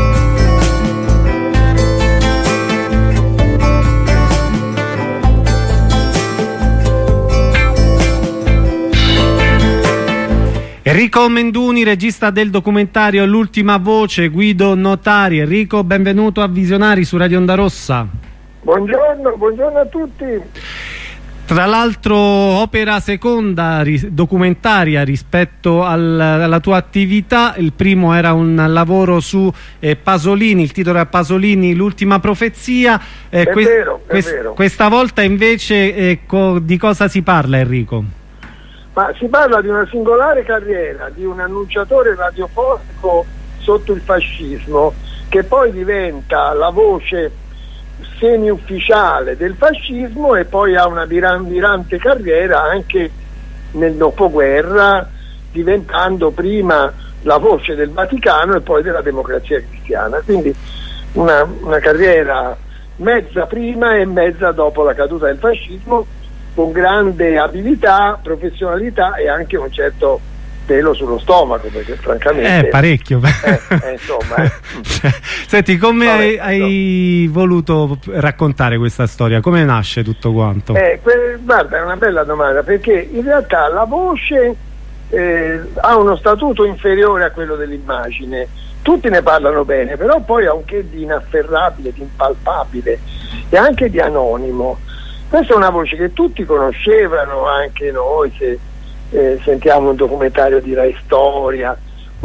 [SPEAKER 1] Enrico Menduni, regista del documentario L'ultima voce, Guido Notari. Enrico, benvenuto a Visionari su Radio Onda Rossa.
[SPEAKER 9] Buongiorno, buongiorno a tutti.
[SPEAKER 1] Tra l'altro opera seconda ris documentaria rispetto al, alla tua attività. Il primo era un lavoro su eh, Pasolini, il titolo è Pasolini, l'ultima profezia. Eh,
[SPEAKER 9] è vero, è vero.
[SPEAKER 1] Questa volta invece eh, co di cosa si parla, Enrico?
[SPEAKER 9] Ma si parla di una singolare carriera di un annunciatore radiofonico sotto il fascismo, che poi diventa la voce semi-ufficiale del fascismo e poi ha una virante carriera anche nel dopoguerra, diventando prima la voce del Vaticano e poi della Democrazia Cristiana, quindi una, una carriera mezza prima e mezza dopo la caduta del fascismo, con grande abilità, professionalità e anche un certo pelo sullo stomaco, perché francamente
[SPEAKER 1] eh, parecchio
[SPEAKER 9] eh, eh, insomma eh.
[SPEAKER 1] Senti, come
[SPEAKER 9] Vabbè,
[SPEAKER 1] hai, hai voluto raccontare questa storia? Come nasce tutto quanto?
[SPEAKER 9] Eh, que- guarda, è una bella domanda, perché in realtà la voce eh, ha uno statuto inferiore a quello dell'immagine. Tutti ne parlano bene, però poi ha un che di inafferrabile, di impalpabile e anche di anonimo. Questa è una voce che tutti conoscevano, anche noi, se eh, sentiamo un documentario di Rai Storia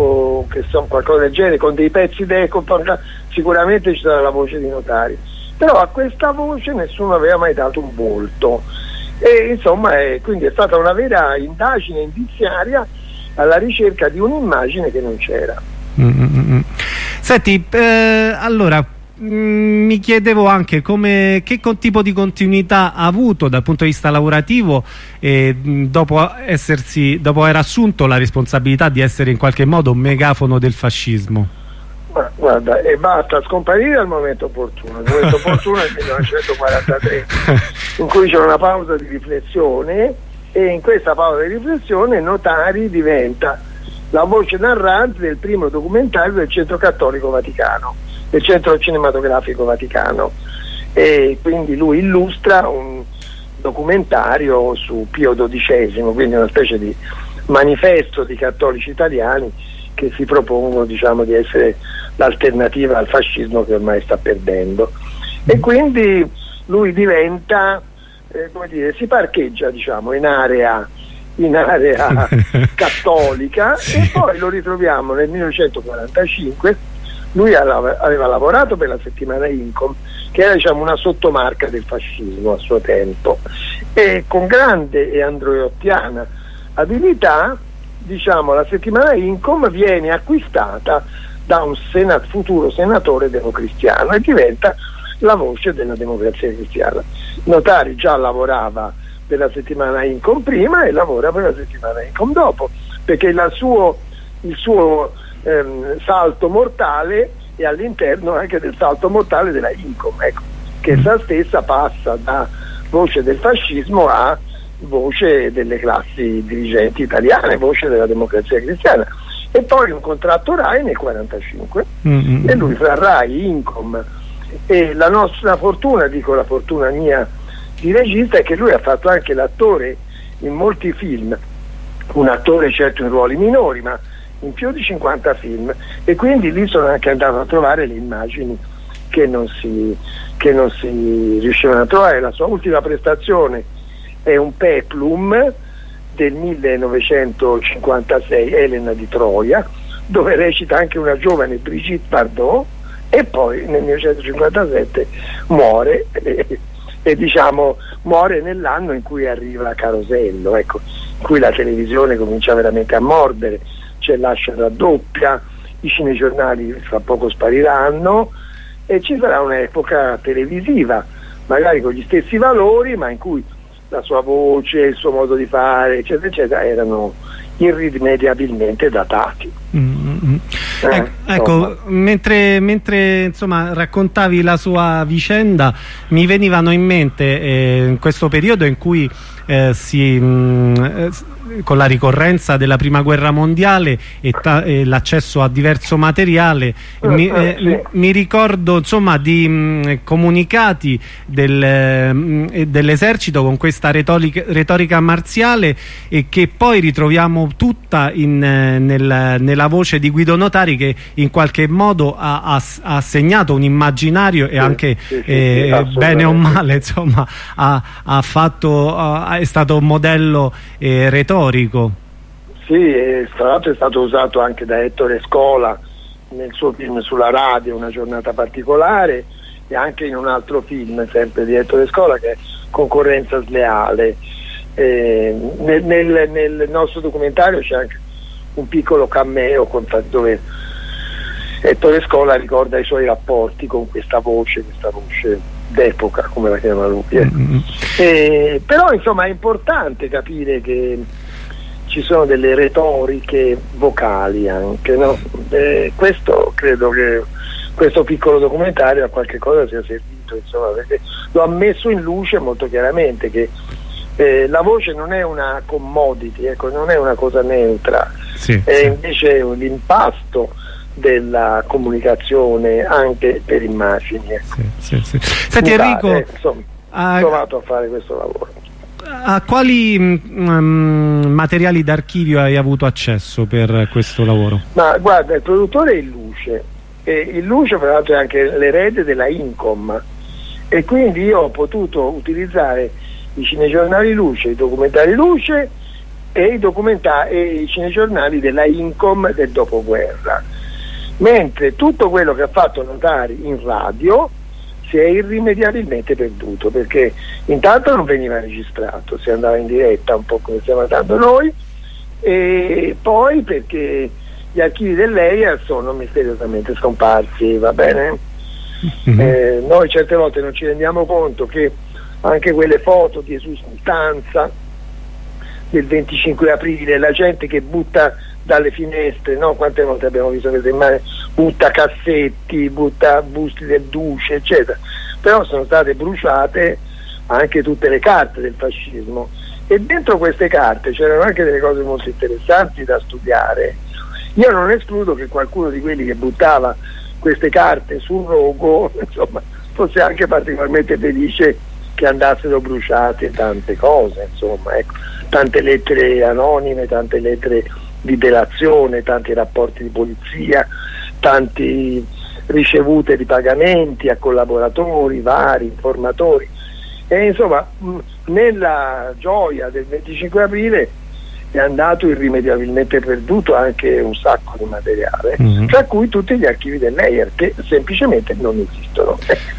[SPEAKER 9] o che so, qualcosa del genere, con dei pezzi d'eco, sicuramente ci sarà la voce di Notari. Però a questa voce nessuno aveva mai dato un volto. E insomma, è, quindi è stata una vera indagine indiziaria alla ricerca di un'immagine che non c'era.
[SPEAKER 1] Mm-hmm. Senti, eh, allora mh, mi chiedevo anche come, che tipo di continuità ha avuto dal punto di vista lavorativo eh, dopo essersi dopo aver assunto la responsabilità di essere in qualche modo un megafono del fascismo.
[SPEAKER 9] Ma guarda, e basta scomparire al momento opportuno. Il momento opportuno è il millenovecentoquarantatré, in cui c'è una pausa di riflessione, e in questa pausa di riflessione Notari diventa la voce narrante del primo documentario del Centro Cattolico Vaticano, del Centro Cinematografico Vaticano, e quindi lui illustra un documentario su Pio dodicesimo, quindi una specie di manifesto di cattolici italiani che si propongono, diciamo, di essere l'alternativa al fascismo che ormai sta perdendo. E quindi lui diventa, eh, come dire, si parcheggia, diciamo, in area in area cattolica, sì. E poi lo ritroviamo nel millenovecentoquarantacinque. Lui aveva lavorato per la settimana Incom, che era, diciamo, una sottomarca del fascismo a suo tempo, e con grande e andreottiana abilità, diciamo, la settimana Incom viene acquistata da un sena- futuro senatore democristiano e diventa la voce della Democrazia Cristiana. Notari già lavorava per la settimana Incom prima e lavora per la settimana Incom dopo, perché la suo, il suo ehm, salto mortale è all'interno anche del salto mortale della Incom, ecco, che essa stessa passa da voce del fascismo a voce delle classi dirigenti italiane, voce della Democrazia Cristiana. E poi un contratto Rai nel quarantacinque, mm-hmm. e lui fra Rai, Incom e la nostra fortuna, dico la fortuna mia di regista, è che lui ha fatto anche l'attore in molti film, un attore certo in ruoli minori, ma in più di cinquanta film, e quindi lì sono anche andato a trovare le immagini che non si, che non si riuscivano a trovare. La sua ultima prestazione è un peplum del millenovecentocinquantasei, Elena di Troia, dove recita anche una giovane Brigitte Bardot, e poi nel millenovecentocinquantasette muore e, e diciamo muore nell'anno in cui arriva Carosello, ecco, in cui la televisione comincia veramente a mordere, c'è l'ascia raddoppia, i cinegiornali fra poco spariranno e ci sarà un'epoca televisiva, magari con gli stessi valori, ma in cui la sua voce, il suo modo di fare, eccetera, eccetera, erano irrimediabilmente datati.
[SPEAKER 1] Mm-hmm. Eh, ecco, mentre, mentre insomma raccontavi la sua vicenda, mi venivano in mente eh, in questo periodo in cui eh, si mh, con la ricorrenza della prima guerra mondiale e, e l'accesso a diverso materiale, uh, mi, eh, sì. mi ricordo insomma di mh, comunicati del, dell'esercito con questa retorica, retorica marziale, e che poi ritroviamo tutta in, nel, nella voce di Guido Notari, che in qualche modo ha, ha, ha segnato un immaginario e sì, anche sì, sì, eh, sì, bene o male insomma ha, ha fatto, ha, è stato un modello eh, retorico.
[SPEAKER 9] Sì, e tra l'altro è stato usato anche da Ettore Scola nel suo film sulla radio, Una giornata particolare, e anche in un altro film sempre di Ettore Scola, che è Concorrenza sleale. Eh, nel, nel, nel nostro documentario c'è anche un piccolo cameo dove Ettore Scola ricorda i suoi rapporti con questa voce, questa voce d'epoca, come la chiama lui. Mm-hmm. Eh, però insomma è importante capire che ci sono delle retoriche vocali anche, no? Eh, questo credo che questo piccolo documentario a qualche cosa sia servito, insomma, perché lo ha messo in luce molto chiaramente che eh, la voce non è una commodity, ecco, non è una cosa neutra, sì, è sì. invece l'impasto della comunicazione anche per immagini. Ecco.
[SPEAKER 1] Sì, sì, sì. Senti Enrico,
[SPEAKER 9] eh, insomma, ho provato a fare questo lavoro.
[SPEAKER 1] A quali um, materiali d'archivio hai avuto accesso per questo lavoro?
[SPEAKER 9] Ma guarda, il produttore è il Luce, e il Luce fra l'altro è anche l'erede della Incom, e quindi io ho potuto utilizzare i cinegiornali Luce, i documentari Luce e i, documentari, e i cinegiornali della Incom del dopoguerra, mentre tutto quello che ha fatto Notari in radio si è irrimediabilmente perduto, perché intanto non veniva registrato, si andava in diretta un po' come stiamo andando noi, e poi perché gli archivi dell'E I A sono misteriosamente scomparsi, va bene? Mm-hmm. Eh, noi certe volte non ci rendiamo conto che anche quelle foto di esultanza del venticinque aprile, la gente che butta dalle finestre, no? Quante volte abbiamo visto queste immagini, butta cassetti, butta busti del duce, eccetera, però sono state bruciate anche tutte le carte del fascismo, e dentro queste carte c'erano anche delle cose molto interessanti da studiare. Io non escludo che qualcuno di quelli che buttava queste carte sul rogo, insomma, fosse anche particolarmente felice che andassero bruciate tante cose, insomma, ecco, tante lettere anonime, tante lettere di delazione, tanti rapporti di polizia, tanti ricevute di pagamenti a collaboratori vari, informatori, e insomma mh, nella gioia del venticinque aprile è andato irrimediabilmente perduto anche un sacco di materiale, mm-hmm. tra cui tutti gli archivi dell'E I A che semplicemente non esistono.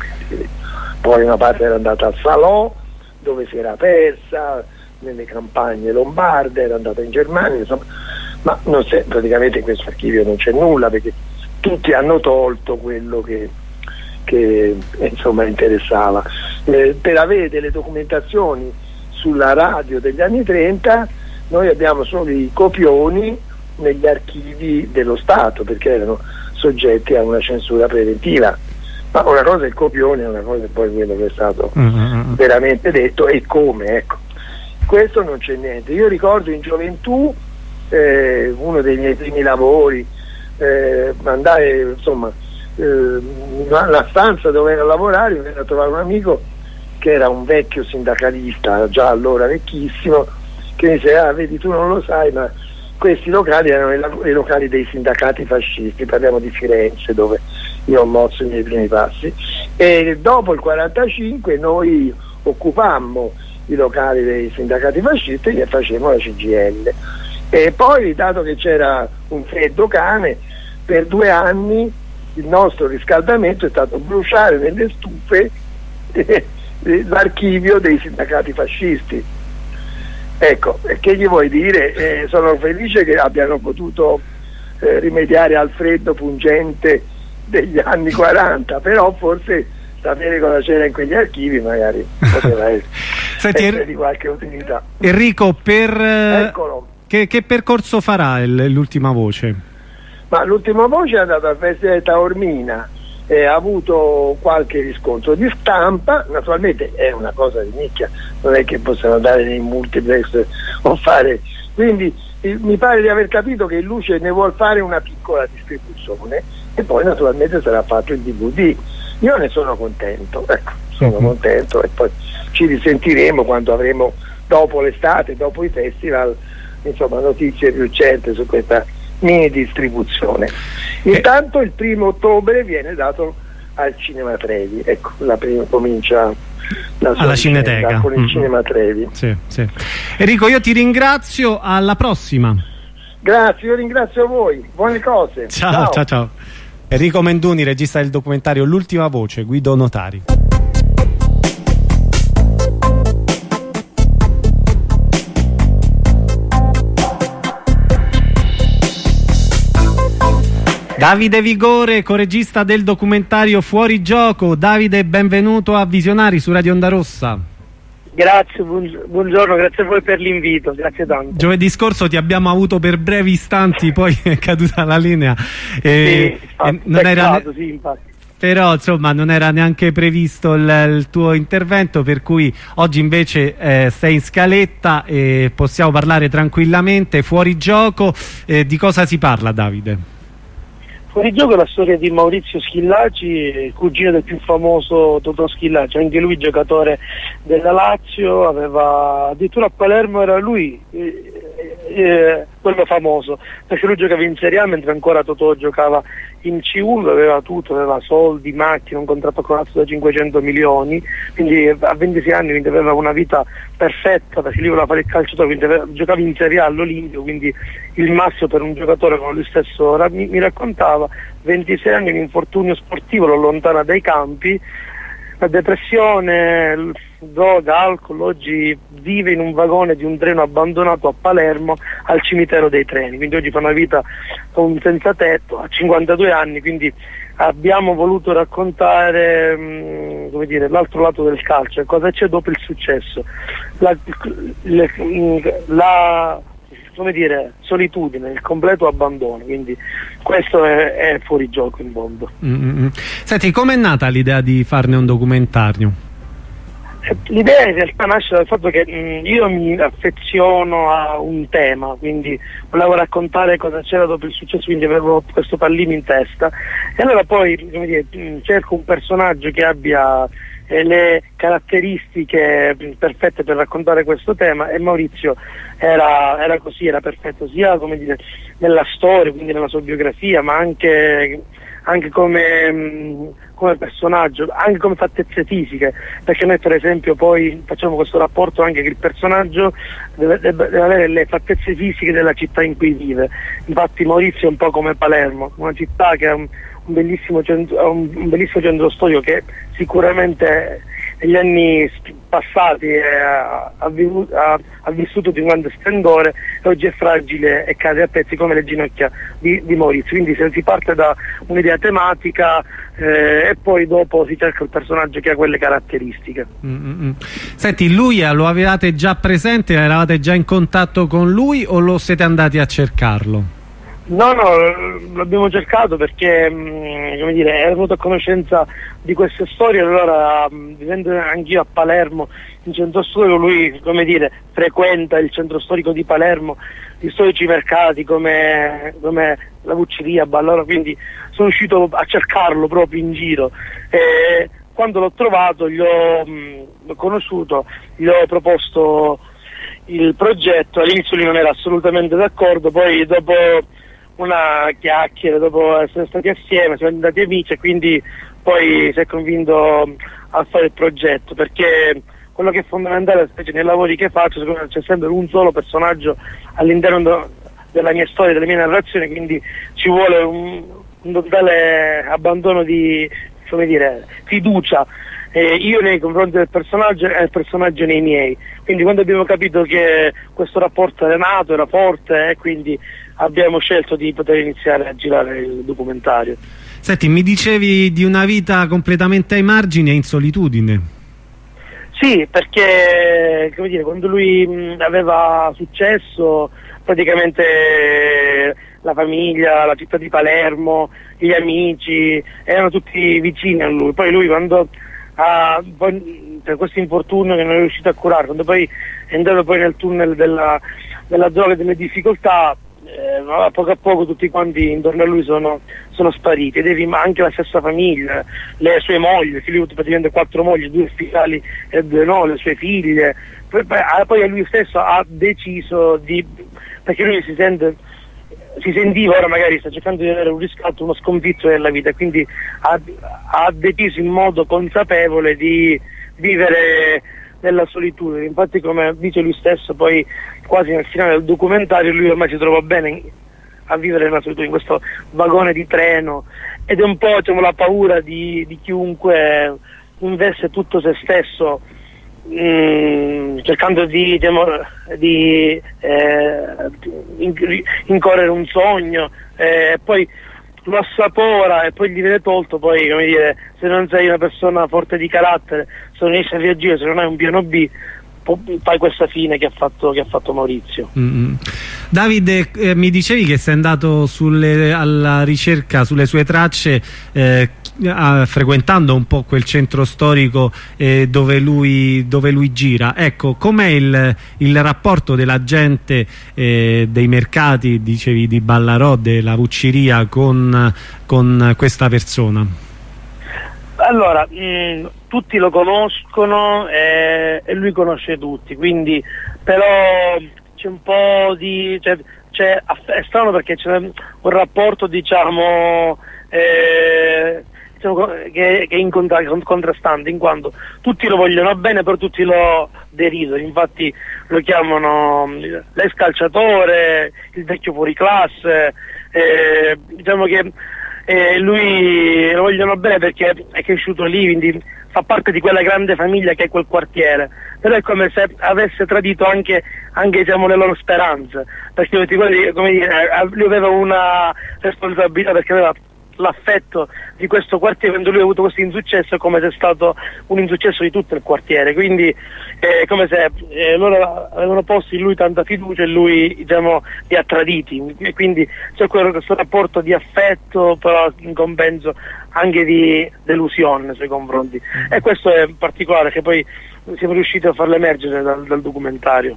[SPEAKER 9] Poi una parte era andata al Salò, dove si era persa nelle campagne lombarde, era andata in Germania, insomma, ma non c'è, praticamente in questo archivio non c'è nulla, perché tutti hanno tolto quello che, che insomma interessava. Eh, per avere delle documentazioni sulla radio degli anni trenta noi abbiamo solo i copioni negli archivi dello Stato, perché erano soggetti a una censura preventiva, ma una cosa è il copione, una cosa è poi quello che è stato mm-hmm. veramente detto e come, ecco. Questo non c'è niente. Io ricordo in gioventù eh, uno dei miei primi lavori, eh, andare insomma eh, la stanza dove era a lavorare, mi venne a trovare un amico che era un vecchio sindacalista, già allora vecchissimo, che mi diceva: ah, vedi, tu non lo sai, ma questi locali erano i, i locali dei sindacati fascisti, parliamo di Firenze dove io ho mosso i miei primi passi, e dopo il quarantacinque noi occupammo i locali dei sindacati fascisti e facevamo la C G I L, e poi, dato che c'era un freddo cane, per due anni il nostro riscaldamento è stato bruciare nelle stufe eh, l'archivio dei sindacati fascisti. Ecco, che gli vuoi dire? Eh, sono felice che abbiano potuto eh, rimediare al freddo pungente degli anni quaranta, però forse sapere cosa c'era in quegli archivi magari poteva essere,
[SPEAKER 1] Senti,
[SPEAKER 9] essere di qualche utilità.
[SPEAKER 1] Enrico, per
[SPEAKER 9] Eccolo.
[SPEAKER 1] Che, che percorso farà l'ultima voce?
[SPEAKER 9] Ma l'ultima voce è andata al Festival di Taormina, eh, ha avuto qualche riscontro di stampa, naturalmente è una cosa di nicchia, non è che possano andare nei multiplex o fare, quindi eh, mi pare di aver capito che il Luce ne vuol fare una piccola distribuzione e poi naturalmente sarà fatto il D V D. Io ne sono contento, ecco, sono mm-hmm. contento, e poi ci risentiremo quando avremo, dopo l'estate, dopo i festival, insomma, notizie più certe su questa mini distribuzione. Intanto il primo ottobre viene dato al Cinema Trevi, ecco, la prima comincia la sua
[SPEAKER 1] alla Cineteca
[SPEAKER 9] con il
[SPEAKER 1] mm-hmm.
[SPEAKER 9] Cinema Trevi.
[SPEAKER 1] Sì, sì. Enrico, io ti ringrazio, alla prossima.
[SPEAKER 9] Grazie, io ringrazio voi, buone cose.
[SPEAKER 1] Ciao, ciao, ciao, ciao. Enrico Menduni, regista del documentario L'ultima voce, Guido Notari. Davide Vigore, coregista del documentario Fuori Gioco. Davide, benvenuto a Visionari su Radio Onda Rossa.
[SPEAKER 10] Grazie, buongiorno, grazie a voi per l'invito, grazie tanto.
[SPEAKER 1] Giovedì scorso ti abbiamo avuto per brevi istanti, poi è caduta la linea. E,
[SPEAKER 10] sì, infatti,
[SPEAKER 1] e non era ne...
[SPEAKER 10] sì, infatti.
[SPEAKER 1] Però insomma non era neanche previsto il, il tuo intervento, per cui oggi invece eh, sei in scaletta e possiamo parlare tranquillamente. Fuori gioco, eh, di cosa si parla, Davide?
[SPEAKER 10] Fuori gioco è la storia di Maurizio Schillaci, cugino del più famoso Totò Schillaci, anche lui giocatore della Lazio, aveva addirittura a Palermo era lui eh, eh, quello famoso, perché lui giocava in Serie A mentre ancora Totò giocava in C uno, aveva tutto, aveva soldi, macchine, un contratto con Lazio da cinquecento milioni, quindi a ventisei anni quindi aveva una vita perfetta, perché lui voleva fare il calciatore, quindi aveva, giocava in Serie A all'Olimpio, quindi il massimo per un giocatore come lui stesso ora, mi, mi raccontava, ventisei anni, un infortunio sportivo lo allontana dai campi, la depressione, droga, alcol, oggi vive in un vagone di un treno abbandonato a Palermo al cimitero dei treni, quindi oggi fa una vita con senza tetto, ha cinquantadue anni, quindi abbiamo voluto raccontare mh, come dire, l'altro lato del calcio, cosa c'è dopo il successo, la, le, la come dire, solitudine, il completo abbandono, quindi questo è, è fuori gioco in mondo.
[SPEAKER 1] Mm-hmm. Senti, com'è nata l'idea di farne un documentario?
[SPEAKER 10] L'idea in realtà nasce dal fatto che mh, io mi affeziono a un tema, quindi volevo raccontare cosa c'era dopo il successo, quindi avevo questo pallino in testa e allora poi come dire, mh, cerco un personaggio che abbia eh, le caratteristiche mh, perfette per raccontare questo tema, e Maurizio era, era così, era perfetto sia come dire, nella storia, quindi nella sua biografia, ma anche anche come, mh, come personaggio, anche come fattezze fisiche, perché noi per esempio poi facciamo questo rapporto anche che il personaggio deve, deve, deve avere le fattezze fisiche della città in cui vive. Infatti Maurizio è un po' come Palermo, una città che ha un, un, bellissimo, centro, un, un bellissimo centro storico che sicuramente negli anni passati eh, ha, ha, ha vissuto di un grande splendore e oggi è fragile e cade a pezzi come le ginocchia di, di Maurizio, quindi se si parte da un'idea tematica eh, e poi dopo si cerca il personaggio che ha quelle caratteristiche.
[SPEAKER 1] Mm-hmm. Senti, lui lo avevate già presente, eravate già in contatto con lui o lo siete andati a cercarlo?
[SPEAKER 10] No, no, l'abbiamo cercato perché mh, come dire, ero venuto a conoscenza di queste storie, allora mh, vivendo anch'io a Palermo, in centro storico, lui come dire, frequenta il centro storico di Palermo, gli storici mercati come, come la Vucceria, allora quindi sono uscito a cercarlo proprio in giro e quando l'ho trovato, gli ho, mh, l'ho conosciuto, gli ho proposto il progetto, all'inizio lui non era assolutamente d'accordo, poi dopo una chiacchiera, dopo essere stati assieme, siamo diventati amici e quindi poi si è convinto a fare il progetto, perché quello che è fondamentale, specie nei lavori che faccio, secondo me c'è sempre un solo personaggio all'interno della mia storia, delle mie narrazioni, quindi ci vuole un, un totale abbandono di, come dire, fiducia, eh, io nei confronti del personaggio e il personaggio nei miei, quindi quando abbiamo capito che questo rapporto era nato, era forte e eh, quindi abbiamo scelto di poter iniziare a girare il documentario.
[SPEAKER 1] Senti, mi dicevi di una vita completamente ai margini e in solitudine.
[SPEAKER 10] Sì, perché come dire, quando lui mh, aveva successo, praticamente eh, la famiglia, la città di Palermo, gli amici erano tutti vicini a lui. Poi lui quando ha, poi, per questo infortunio che non è riuscito a curare, quando poi è andato poi nel tunnel della, della droga e delle difficoltà, Eh, a poco a poco tutti quanti intorno a lui sono, sono spariti, ed anche la stessa famiglia, le sue mogli, perché lui ha avuto praticamente quattro mogli, due ufficiali e due no, le sue figlie, poi, poi lui stesso ha deciso di, perché lui si sente, si sentiva, ora magari sta cercando di avere un riscatto, uno sconfitto nella vita, quindi ha, ha deciso in modo consapevole di vivere nella solitudine. Infatti, come dice lui stesso poi quasi nel finale del documentario, lui ormai si trova bene a vivere nella solitudine, in questo vagone di treno, ed è un po', diciamo, la paura di, di chiunque investe tutto se stesso mh, cercando di, diciamo, di eh, incorrere un sogno e eh, poi lo assapora e poi gli viene tolto. Poi, come dire, se non sei una persona forte di carattere, se non riesci a reagire, se non hai un piano B, fai questa fine che ha fatto, che ha fatto Maurizio.
[SPEAKER 1] Mm-hmm. Davide, eh, mi dicevi che sei andato sulle, alla ricerca sulle sue tracce, eh, a, frequentando un po' quel centro storico eh, dove, lui, dove lui gira. Ecco, com'è il, il rapporto della gente, eh, dei mercati, dicevi di Ballarò, della Vucciria, con, con questa persona?
[SPEAKER 10] Allora, mh, tutti lo conoscono eh, e lui conosce tutti, quindi però c'è un po' di... Cioè, c'è, è strano perché c'è un rapporto, diciamo, eh, diciamo che, che è in contra, contrastante, in quanto tutti lo vogliono bene, però tutti lo deridono. Infatti lo chiamano l'escalciatore, il vecchio fuoriclasse, eh, diciamo che eh, lui lo vogliono bene perché è cresciuto lì, quindi fa parte di quella grande famiglia che è quel quartiere, però è come se avesse tradito anche, anche diciamo, le loro speranze, perché come dire, lui aveva una responsabilità, perché aveva l'affetto di questo quartiere. Quando lui ha avuto questo insuccesso è come se è stato un insuccesso di tutto il quartiere, quindi è come se eh, loro avevano posto in lui tanta fiducia e lui, diciamo, li ha traditi, e quindi c'è questo rapporto di affetto, però in compenso anche di delusione nei suoi confronti, e questo è particolare, che poi siamo riusciti a farlo emergere dal, dal documentario.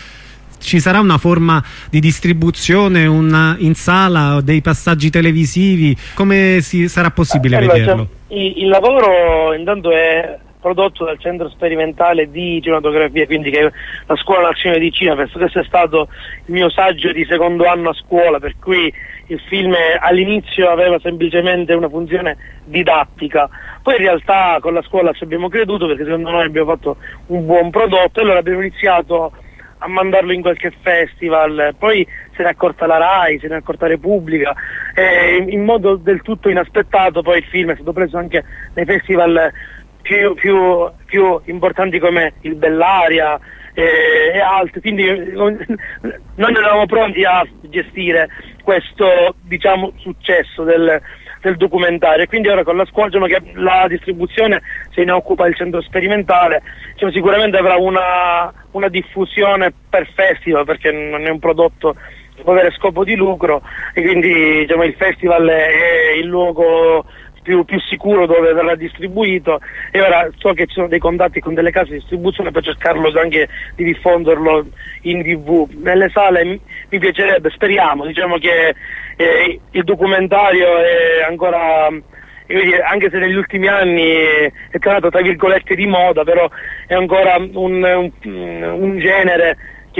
[SPEAKER 1] Ci sarà una forma di distribuzione, una, in sala, dei passaggi televisivi? Come si, sarà possibile
[SPEAKER 10] allora,
[SPEAKER 1] vederlo?
[SPEAKER 10] Cioè, il, il lavoro intanto è prodotto dal Centro Sperimentale di Cinematografia, quindi che è la Scuola Nazionale di Cinema. Questo è stato il mio saggio di secondo anno a scuola, per cui il film all'inizio aveva semplicemente una funzione didattica, poi in realtà con la scuola ci abbiamo creduto, perché secondo noi abbiamo fatto un buon prodotto, e allora abbiamo iniziato a mandarlo in qualche festival, poi se ne è accorta la RAI, se ne è accorta Repubblica, e in, in modo del tutto inaspettato poi il film è stato preso anche nei festival più, più, più importanti come il Bellaria e, e altri, quindi noi non eravamo pronti a gestire questo, diciamo, successo del, del documentario, e quindi ora con la scuola, diciamo, che la distribuzione se ne occupa il Centro Sperimentale, diciamo, sicuramente avrà una, una diffusione per festival, perché non è un prodotto che può avere scopo di lucro, e quindi, diciamo, il festival è il luogo più, più sicuro dove verrà distribuito, e ora so che ci sono dei contatti con delle case di distribuzione per cercarlo anche di diffonderlo in tv. Nelle sale mi, mi piacerebbe, speriamo, diciamo che eh, il documentario è ancora, eh, anche se negli ultimi anni è tornato tra virgolette di moda, però è ancora un, un, un genere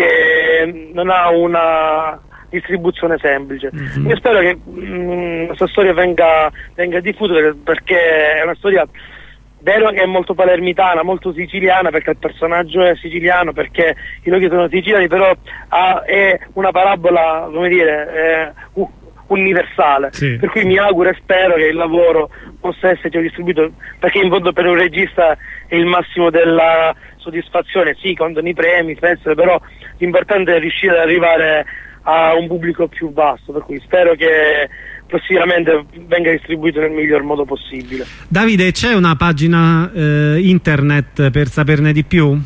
[SPEAKER 10] che non ha una distribuzione semplice. Mm-hmm. Io spero che mh, questa storia venga, venga diffusa, perché è una storia vero che è molto palermitana, molto siciliana, perché il personaggio è siciliano, perché i luoghi sono siciliani, però ha, è una parabola, come dire, eh, universale, sì. Per cui mi auguro e spero che il lavoro possa esserci distribuito, perché in fondo per un regista è il massimo della soddisfazione, sì, contano i premi, festival, però l'importante è riuscire ad arrivare a un pubblico più vasto, per cui spero che prossimamente venga distribuito nel miglior modo possibile. Davide, c'è una pagina eh, internet per saperne di più?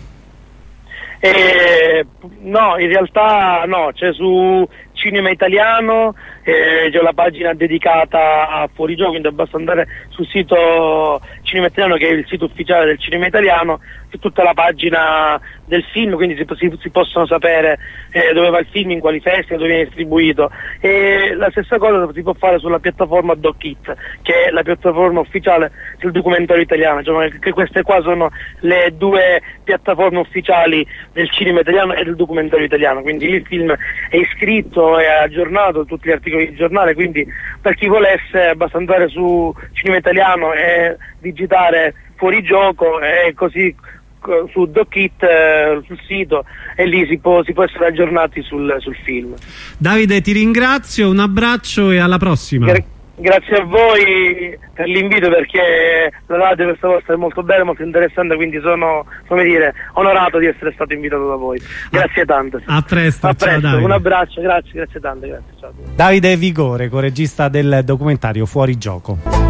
[SPEAKER 10] Eh, no, in realtà no, c'è su Cinema Italiano, eh, c'è la pagina dedicata a Fuorigioco, quindi basta andare sul sito Cinema Italiano, che è il sito ufficiale del Cinema Italiano, c'è tutta la pagina del film, quindi si, si, si possono sapere eh, dove va il film, in quali festival, dove viene distribuito, e la stessa cosa si può fare sulla piattaforma DocIt, che è la piattaforma ufficiale del documentario italiano, cioè che queste qua sono le due piattaforme ufficiali del cinema italiano e del documentario italiano, quindi il film è iscritto, è aggiornato, tutti gli articoli di giornale, quindi per chi volesse basta andare su Cinema Italiano e digitare Fuorigioco, e così su DocIt, eh, sul sito, e lì si può, si può essere aggiornati sul, sul film. Davide, ti ringrazio, un abbraccio e alla prossima. Gra grazie a voi per l'invito, perché la radio questa volta è molto bella, molto interessante, quindi sono, come dire, onorato di essere stato invitato da voi. Grazie a, tante. A presto, a presto. Ciao, un abbraccio, grazie, grazie tante, grazie. Ciao. Davide Vigore, co-regista del documentario Fuorigioco.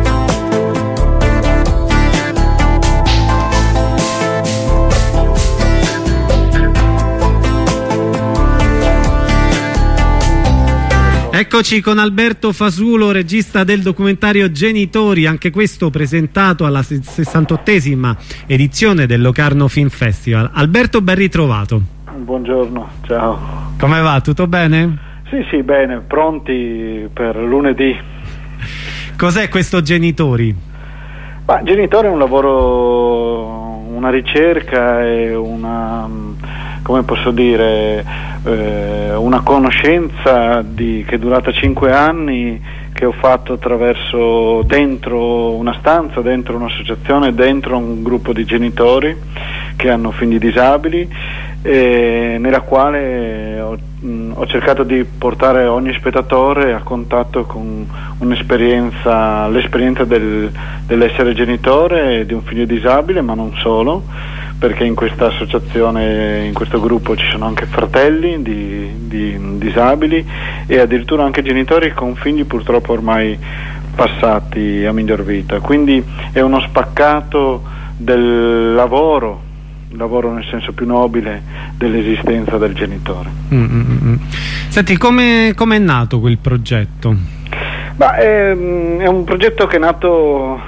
[SPEAKER 1] Eccoci con Alberto Fasulo, regista del documentario Genitori, anche questo presentato alla sessantottesima edizione del Locarno Film Festival. Alberto, ben ritrovato.
[SPEAKER 11] Buongiorno, ciao.
[SPEAKER 1] Come va? Tutto bene?
[SPEAKER 11] Sì, sì, bene, pronti per lunedì.
[SPEAKER 1] Cos'è questo Genitori?
[SPEAKER 11] Ma, Genitori è un lavoro, una ricerca e una, come posso dire, eh, una conoscenza di, che è durata cinque anni, che ho fatto attraverso dentro una stanza, dentro un'associazione, dentro un gruppo di genitori che hanno figli disabili, eh, nella quale ho, mh, ho cercato di portare ogni spettatore a contatto con un'esperienza, l'esperienza del, dell'essere genitore di un figlio disabile, ma non solo, perché in questa associazione, in questo gruppo ci sono anche fratelli di, di disabili e addirittura anche genitori con figli purtroppo ormai passati a miglior vita. Quindi è uno spaccato del lavoro, lavoro nel senso più nobile dell'esistenza del genitore.
[SPEAKER 1] Mm-hmm. Senti, come è nato quel progetto?
[SPEAKER 11] Ma è, è un progetto che è nato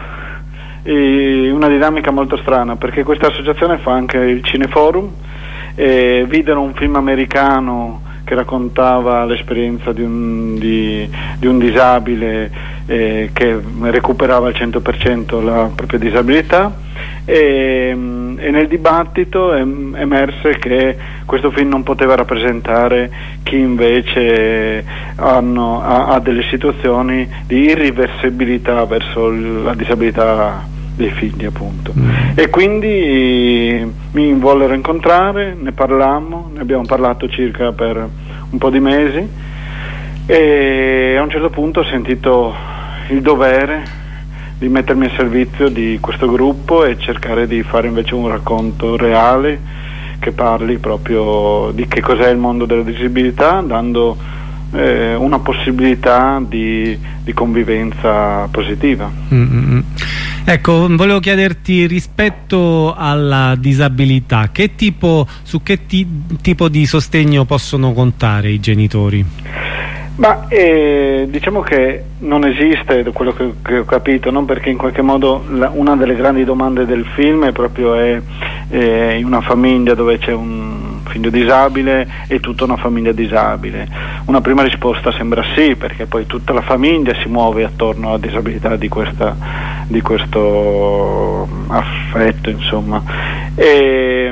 [SPEAKER 11] in una dinamica molto strana, perché questa associazione fa anche il Cineforum, e videro un film americano che raccontava l'esperienza di un, di, di un disabile eh, che recuperava al cento per cento la propria disabilità, e, e nel dibattito em, emerse che questo film non poteva rappresentare chi invece hanno, ha, ha delle situazioni di irreversibilità verso la disabilità dei figli, appunto. Mm. E quindi mi vollero incontrare, ne parlammo, ne abbiamo parlato circa per un po' di mesi, e a un certo punto ho sentito il dovere di mettermi a servizio di questo gruppo e cercare di fare invece un racconto reale che parli proprio di che cos'è il mondo della disabilità, dando eh, una possibilità di, di convivenza positiva.
[SPEAKER 1] Mm-hmm. Ecco, volevo chiederti rispetto alla disabilità, che tipo, su che ti, tipo di sostegno possono contare i genitori?
[SPEAKER 11] Ma eh, diciamo che non esiste, da quello che, che ho capito, no? Perché in qualche modo la, una delle grandi domande del film è proprio è, è in una famiglia dove c'è un figlio disabile e tutta una famiglia disabile. Una prima risposta sembra sì, perché poi tutta la famiglia si muove attorno alla disabilità di, questa, di questo affetto, insomma. E,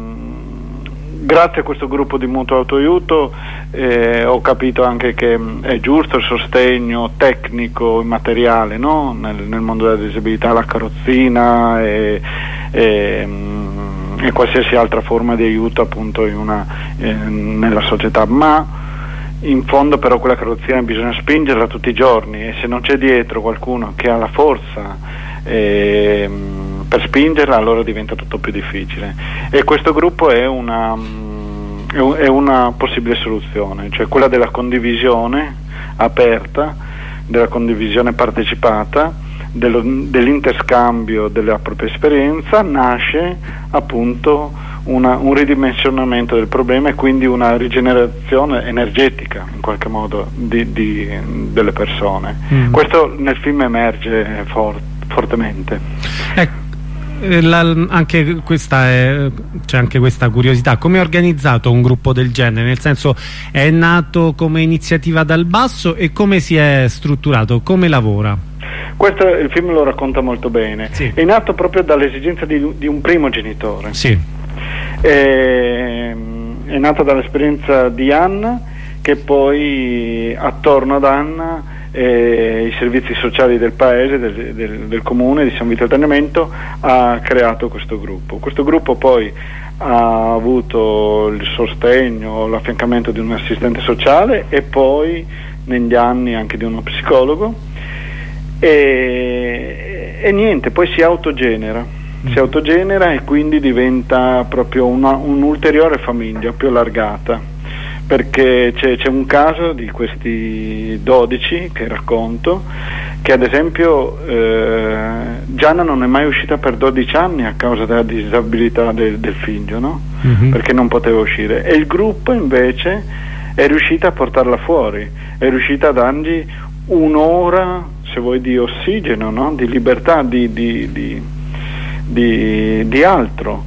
[SPEAKER 11] grazie a questo gruppo di mutuo autoaiuto eh, ho capito anche che è giusto il sostegno tecnico e materiale, no? nel, nel mondo della disabilità, la carrozzina e, e, e qualsiasi altra forma di aiuto, appunto, in una, eh, nella società, ma in fondo però quella carrozzina bisogna spingerla tutti i giorni, e se non c'è dietro qualcuno che ha la forza eh, per spingerla, allora diventa tutto più difficile. E questo gruppo è una, è una possibile soluzione, cioè quella della condivisione aperta, della condivisione partecipata, dello, dell'interscambio della propria esperienza. Nasce appunto una, un ridimensionamento del problema e quindi una rigenerazione energetica in qualche modo di, di, delle persone. Mm. Questo nel film emerge for, fortemente.
[SPEAKER 1] Ecco. La, anche questa è, c'è anche questa curiosità: come è organizzato un gruppo del genere? Nel senso, è nato come iniziativa dal basso, e come si è strutturato, come lavora?
[SPEAKER 11] Questo il film lo racconta molto bene. Sì. È nato proprio dall'esigenza di, di un primo genitore.
[SPEAKER 1] Sì.
[SPEAKER 11] È, è nato dall'esperienza di Anna, che poi attorno ad Anna e i servizi sociali del paese, del, del, del comune di San Vito al Tagliamento, ha creato questo gruppo. Questo gruppo poi ha avuto il sostegno, l'affiancamento di un assistente sociale e poi negli anni anche di uno psicologo, e, e niente, poi si autogenera si autogenera e quindi diventa proprio una, un'ulteriore famiglia più allargata, perché c'è, c'è un caso di questi dodici che racconto, che ad esempio eh, Gianna non è mai uscita per dodici anni a causa della disabilità del, del figlio, no? Mm-hmm. Perché non poteva uscire, e il gruppo invece è riuscita a portarla fuori, è riuscita a dargli un'ora, se vuoi, di ossigeno, no? Di libertà, di, di, di, di, di altro.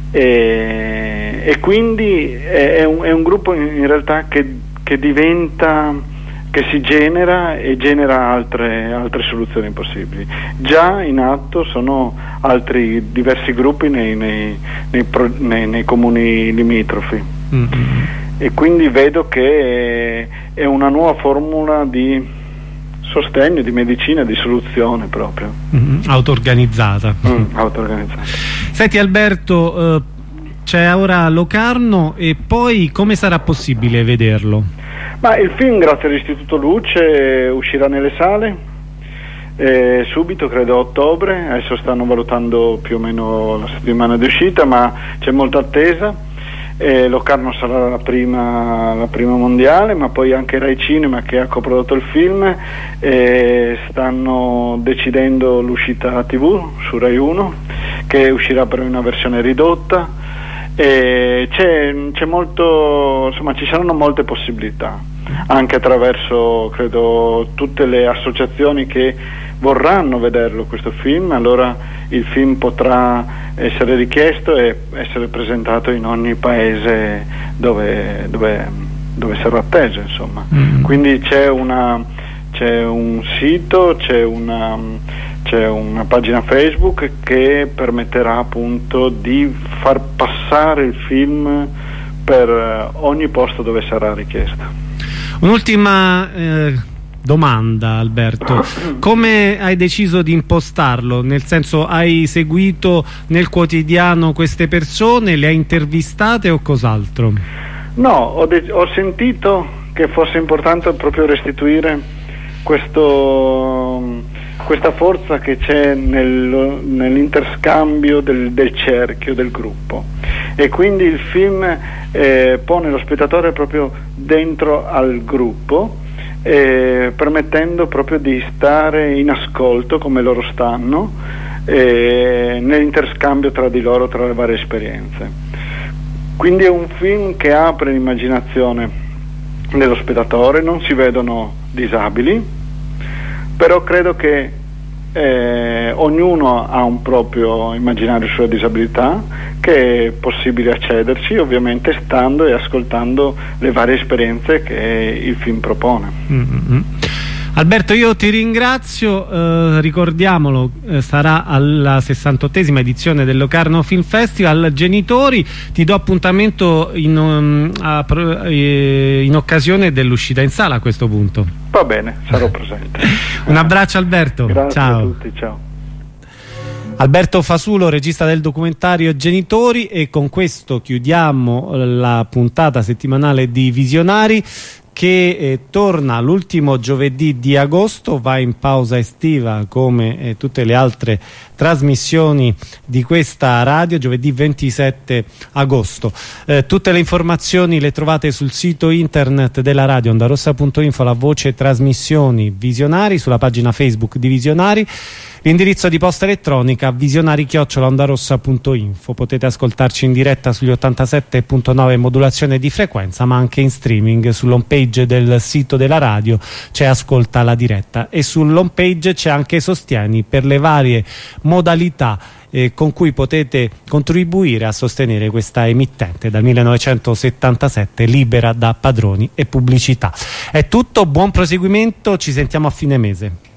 [SPEAKER 11] E, e quindi è, è, un, è un gruppo in, in realtà che, che diventa, che si genera e genera altre, altre soluzioni possibili. Già in atto sono altri diversi gruppi nei, nei, nei, pro, nei, nei comuni limitrofi. Mm-hmm. E quindi vedo che è una nuova formula di sostegno, di medicina, di soluzione proprio.
[SPEAKER 1] Mm-hmm. Auto-organizzata.
[SPEAKER 11] Mm, auto-organizzata.
[SPEAKER 1] Senti Alberto, eh, c'è ora Locarno e poi come sarà possibile vederlo?
[SPEAKER 11] Ma il film, grazie all'Istituto Luce, uscirà nelle sale eh, subito, credo a ottobre. Adesso stanno valutando più o meno la settimana di uscita, ma c'è molta attesa. Eh, Locarno sarà la prima, la prima mondiale, ma poi anche Rai Cinema, che ha coprodotto il film, eh, stanno decidendo l'uscita tivù su Rai uno, che uscirà per una versione ridotta. Eh, c'è, c'è molto, insomma, ci saranno molte possibilità, anche attraverso, credo, tutte le associazioni che vorranno vederlo questo film. Allora il film potrà essere richiesto e essere presentato in ogni paese dove, dove, dove sarà atteso, insomma. Mm. Quindi c'è una c'è un sito, c'è una c'è una pagina Facebook che permetterà appunto di far passare il film per ogni posto dove sarà richiesto.
[SPEAKER 1] Un'ultima eh... domanda Alberto, come hai deciso di impostarlo? Nel senso, hai seguito nel quotidiano queste persone, le hai intervistate o cos'altro?
[SPEAKER 11] No, ho, ho sentito che fosse importante proprio restituire questo, questa forza che c'è nel, nell'interscambio del, del cerchio, del gruppo, e quindi il film eh, pone lo spettatore proprio dentro al gruppo, Eh, permettendo proprio di stare in ascolto come loro stanno, eh, nell'interscambio tra di loro, tra le varie esperienze. Quindi è un film che apre l'immaginazione dello spettatore. Non si vedono disabili, però credo che eh, ognuno ha un proprio immaginario sulla disabilità, che è possibile accederci, ovviamente stando e ascoltando le varie esperienze che il film propone. Mm-hmm.
[SPEAKER 1] Alberto, io ti ringrazio, eh, ricordiamolo, eh, sarà alla sessantottesima edizione del Locarno Film Festival. Genitori, ti do appuntamento in, um, a, eh, in occasione dell'uscita in sala a questo punto.
[SPEAKER 11] Va bene, sarò presente.
[SPEAKER 1] Un abbraccio Alberto.
[SPEAKER 11] Grazie
[SPEAKER 1] ciao.
[SPEAKER 11] a tutti, ciao.
[SPEAKER 1] Alberto Fasulo, regista del documentario Genitori, e con questo chiudiamo la puntata settimanale di Visionari, che eh, torna l'ultimo giovedì di agosto, va in pausa estiva come eh, tutte le altre trasmissioni di questa radio, giovedì ventisette agosto. Eh, tutte le informazioni le trovate sul sito internet della radio ondarossa punto info, la voce trasmissioni Visionari, sulla pagina Facebook di Visionari. L'indirizzo di posta elettronica visionari chiocciola ondarossa punto info. Potete ascoltarci in diretta sugli ottantasette punto nove modulazione di frequenza, ma anche in streaming sull'home page del sito della radio c'è Ascolta la diretta, e sull'home page c'è anche Sostieni per le varie modalità eh, con cui potete contribuire a sostenere questa emittente dal millenovecentosettantasette libera da padroni e pubblicità. È tutto, buon proseguimento, ci sentiamo a fine mese.